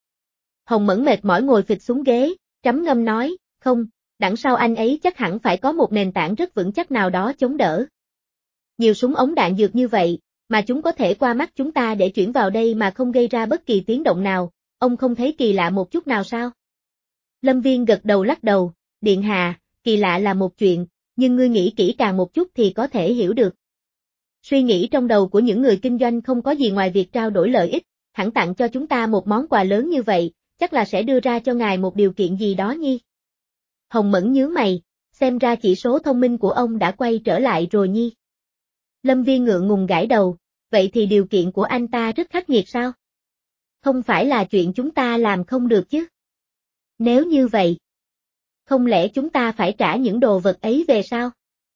Hồng Mẫn mệt mỏi ngồi phịch xuống ghế, trầm ngâm nói, không, đằng sau anh ấy chắc hẳn phải có một nền tảng rất vững chắc nào đó chống đỡ. Nhiều súng ống đạn dược như vậy, mà chúng có thể qua mắt chúng ta để chuyển vào đây mà không gây ra bất kỳ tiếng động nào, ông không thấy kỳ lạ một chút nào sao? Lâm Viên gật đầu lắc đầu, điện hạ, kỳ lạ là một chuyện, nhưng ngươi nghĩ kỹ càng một chút thì có thể hiểu được. Suy nghĩ trong đầu của những người kinh doanh không có gì ngoài việc trao đổi lợi ích, hẳn tặng cho chúng ta một món quà lớn như vậy, chắc là sẽ đưa ra cho ngài một điều kiện gì đó nhi. Hồng Mẫn nhướng mày, xem ra chỉ số thông minh của ông đã quay trở lại rồi nhi. Lâm Viên ngượng ngùng gãi đầu, vậy thì điều kiện của anh ta rất khắc nghiệt sao? Không phải là chuyện chúng ta làm không được chứ? Nếu như vậy, không lẽ chúng ta phải trả những đồ vật ấy về sao?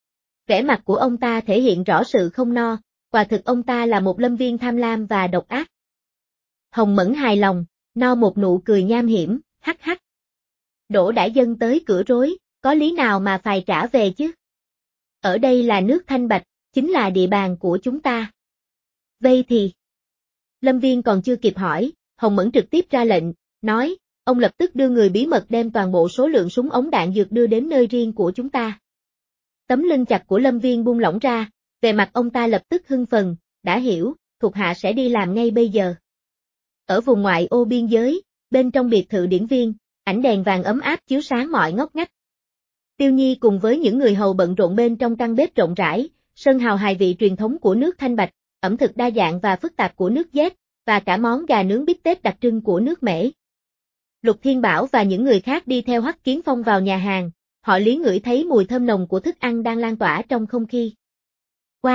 Vẻ mặt của ông ta thể hiện rõ sự không no, quả thực ông ta là một Lâm Viên tham lam và độc ác. Hồng Mẫn hài lòng, no một nụ cười nham hiểm, hắc hắc. Đổ đã dâng tới cửa rối, có lý nào mà phải trả về chứ? Ở đây là nước Thanh Bạch, chính là địa bàn của chúng ta. Vậy thì... Lâm Viên còn chưa kịp hỏi, Hồng Mẫn trực tiếp ra lệnh, nói, ông lập tức đưa người bí mật đem toàn bộ số lượng súng ống đạn dược đưa đến nơi riêng của chúng ta. Tấm lưng chặt của Lâm Viên buông lỏng ra, về mặt ông ta lập tức hưng phấn, đã hiểu, thuộc hạ sẽ đi làm ngay bây giờ. Ở vùng ngoại ô biên giới, bên trong biệt thự điển viên, ánh đèn vàng ấm áp chiếu sáng mọi ngóc ngách. Tiêu Nhi cùng với những người hầu bận rộn bên trong căn bếp rộng rãi, sơn hào hài vị truyền thống của nước Thanh Bạch, ẩm thực đa dạng và phức tạp của nước Z, và cả món gà nướng bít tết đặc trưng của nước Mễ. Lục Thiên Bảo và những người khác đi theo Hoắc Kiến Phong vào nhà hàng, họ liếng ngửi thấy mùi thơm nồng của thức ăn đang lan tỏa trong không khí. Wow,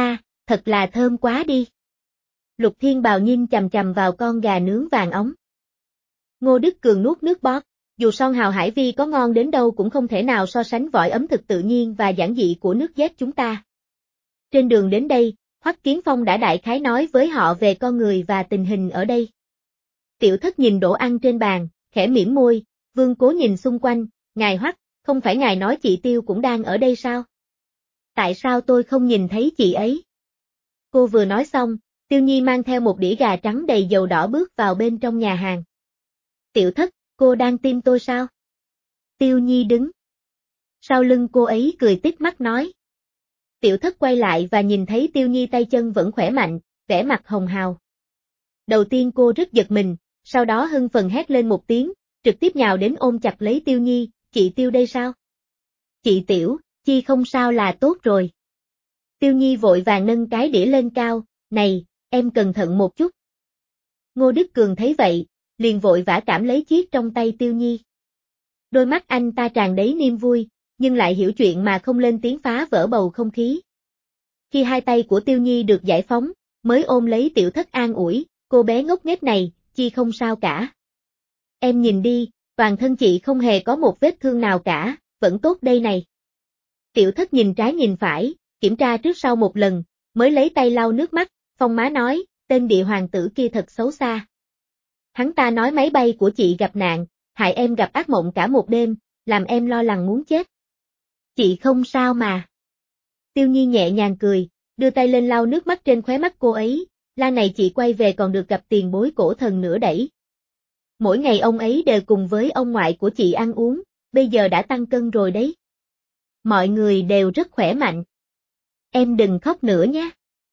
thật là thơm quá đi. Lục Thiên Bào nhìn chằm chằm vào con gà nướng vàng óng. Ngô Đức Cường nuốt nước bọt, dù son hào hải vi có ngon đến đâu cũng không thể nào so sánh vỏ ẩm thực tự nhiên và giản dị của nước Z chúng ta. Trên đường đến đây, Hoắc Kiến Phong đã đại khái nói với họ về con người và tình hình ở đây. Tiểu Thất nhìn đồ ăn trên bàn, khẽ mỉm môi, Vương Cố nhìn xung quanh, ngài Hoắc, không phải ngài nói chị Tiêu cũng đang ở đây sao? Tại sao tôi không nhìn thấy chị ấy? Cô vừa nói xong, Tiêu Nhi mang theo một đĩa gà trắng đầy dầu đỏ bước vào bên trong nhà hàng. Tiểu Thất, cô đang tìm tôi sao? Tiêu Nhi đứng sau lưng cô ấy cười tít mắt nói. Tiểu Thất quay lại và nhìn thấy Tiêu Nhi tay chân vẫn khỏe mạnh, vẻ mặt hồng hào. Đầu tiên cô rất giật mình, sau đó hưng phấn hét lên một tiếng, trực tiếp nhào đến ôm chặt lấy Tiêu Nhi, chị Tiêu đây sao? Chị Tiểu, chi không sao là tốt rồi. Tiêu Nhi vội vàng nâng cái đĩa lên cao, này, em cẩn thận một chút. Ngô Đức Cường thấy vậy, liền vội vã cảm lấy chiếc trong tay Tiêu Nhi. Đôi mắt anh ta tràn đầy niềm vui, nhưng lại hiểu chuyện mà không lên tiếng phá vỡ bầu không khí. Khi hai tay của Tiêu Nhi được giải phóng, mới ôm lấy Tiểu Thất an ủi, cô bé ngốc nghếch này, chi không sao cả. Em nhìn đi, toàn thân chị không hề có một vết thương nào cả, vẫn tốt đây này. Tiểu Thất nhìn trái nhìn phải, kiểm tra trước sau một lần, mới lấy tay lau nước mắt, phong má nói, tên địa hoàng tử kia thật xấu xa. Hắn ta nói máy bay của chị gặp nạn, hại em gặp ác mộng cả một đêm, làm em lo lắng muốn chết. Chị không sao mà. Tiêu Nhi nhẹ nhàng cười, đưa tay lên lau nước mắt trên khóe mắt cô ấy, lần này chị quay về còn được gặp tiền bối cổ thần nữa đẩy. Mỗi ngày ông ấy đều cùng với ông ngoại của chị ăn uống, bây giờ đã tăng cân rồi đấy. Mọi người đều rất khỏe mạnh. Em đừng khóc nữa nhé.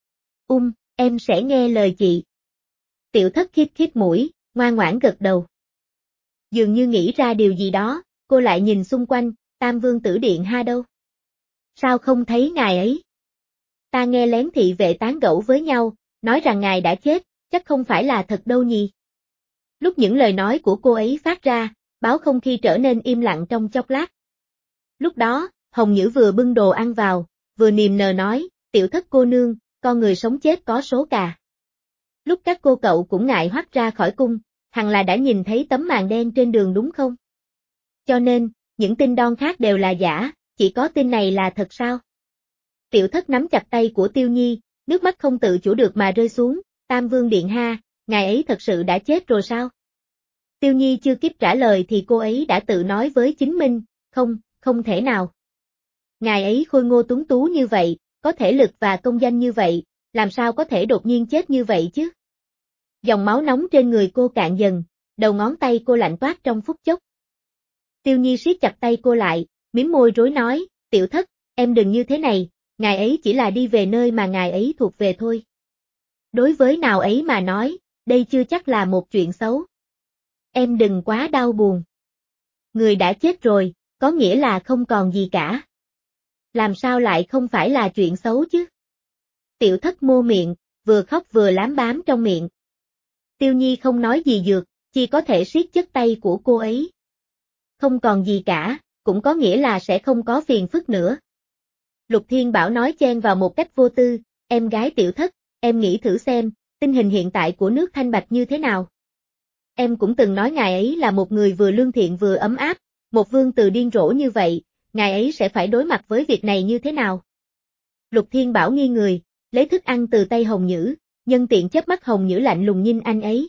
Em sẽ nghe lời chị. Tiểu Thất khít khít mũi, ngoan ngoãn gật đầu. Dường như nghĩ ra điều gì đó, cô lại nhìn xung quanh, Tam Vương Tử Điện ha đâu? Sao không thấy ngài ấy? Ta nghe lén thị vệ tán gẫu với nhau, nói rằng ngài đã chết, chắc không phải là thật đâu nhỉ? Lúc những lời nói của cô ấy phát ra, bầu không khí trở nên im lặng trong chốc lát. Lúc đó, Hồng Nhữ vừa bưng đồ ăn vào, vừa niềm nở nói, Tiểu Thất cô nương, con người sống chết có số cà. Lúc các cô cậu cũng ngại Hoắc ra khỏi cung, hẳn là đã nhìn thấy tấm màn đen trên đường đúng không? Cho nên, những tin đon khác đều là giả, chỉ có tin này là thật sao? Tiểu Thất nắm chặt tay của Tiêu Nhi, nước mắt không tự chủ được mà rơi xuống, Tam Vương Điện ha, ngài ấy thật sự đã chết rồi sao? Tiêu Nhi chưa kịp trả lời thì cô ấy đã tự nói với chính mình, không thể nào. Ngài ấy khôi ngô tuấn tú như vậy, có thể lực và công danh như vậy, làm sao có thể đột nhiên chết như vậy chứ? Dòng máu nóng trên người cô cạn dần, đầu ngón tay cô lạnh toát trong phút chốc. Tiêu Nhi siết chặt tay cô lại, mím môi rối nói, Tiểu Thất, em đừng như thế này, ngài ấy chỉ là đi về nơi mà ngài ấy thuộc về thôi. Đối với nào ấy mà nói, đây chưa chắc là một chuyện xấu. Em đừng quá đau buồn. Người đã chết rồi, có nghĩa là không còn gì cả. Làm sao lại không phải là chuyện xấu chứ? Tiểu Thất mô miệng, vừa khóc vừa lám bám trong miệng. Tiêu Nhi không nói gì dược, chỉ có thể siết chặt tay của cô ấy. Không còn gì cả, cũng có nghĩa là sẽ không có phiền phức nữa. Lục Thiên Bảo nói chen vào một cách vô tư, em gái Tiểu Thất, em nghĩ thử xem, tình hình hiện tại của nước Thanh Bạch như thế nào. Em cũng từng nói ngài ấy là một người vừa lương thiện vừa ấm áp, một vương tử điên rồ như vậy, ngài ấy sẽ phải đối mặt với việc này như thế nào? Lục Thiên Bảo nghi người, lấy thức ăn từ tay Hồng Nhữ, nhân tiện chớp mắt Hồng Nhữ lạnh lùng nhìn anh ấy.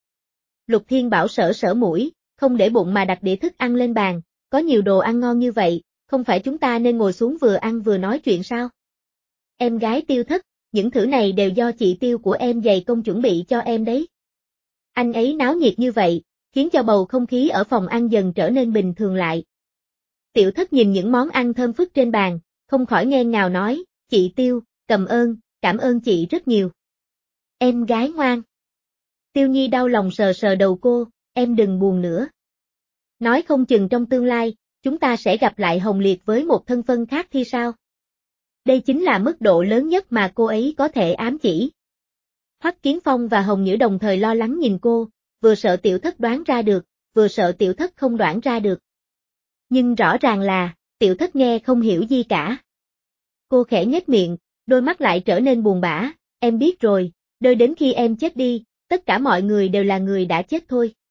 Lục Thiên Bảo sở mũi, không để bụng mà đặt đĩa thức ăn lên bàn, có nhiều đồ ăn ngon như vậy, không phải chúng ta nên ngồi xuống vừa ăn vừa nói chuyện sao? Em gái Tiêu Thất, những thứ này đều do chị Tiêu của em dày công chuẩn bị cho em đấy. Anh ấy náo nhiệt như vậy, khiến cho bầu không khí ở phòng ăn dần trở nên bình thường lại. Tiểu Thất nhìn những món ăn thơm phức trên bàn, không khỏi nghẹn ngào nói, chị Tiêu, cảm ơn chị rất nhiều. Em gái ngoan. Tiêu Nhi đau lòng sờ sờ đầu cô, em đừng buồn nữa. Nói không chừng trong tương lai, chúng ta sẽ gặp lại Hồng Liệt với một thân phận khác thì sao? Đây chính là mức độ lớn nhất mà cô ấy có thể ám chỉ. Hoắc Kiến Phong và Hồng Nhữ đồng thời lo lắng nhìn cô, vừa sợ Tiểu Thất đoán ra được, vừa sợ Tiểu Thất không đoán ra được. Nhưng rõ ràng là, Tiểu Thất nghe không hiểu gì cả. Cô khẽ nhếch miệng, đôi mắt lại trở nên buồn bã, em biết rồi, đợi đến khi em chết đi, tất cả mọi người đều là người đã chết thôi.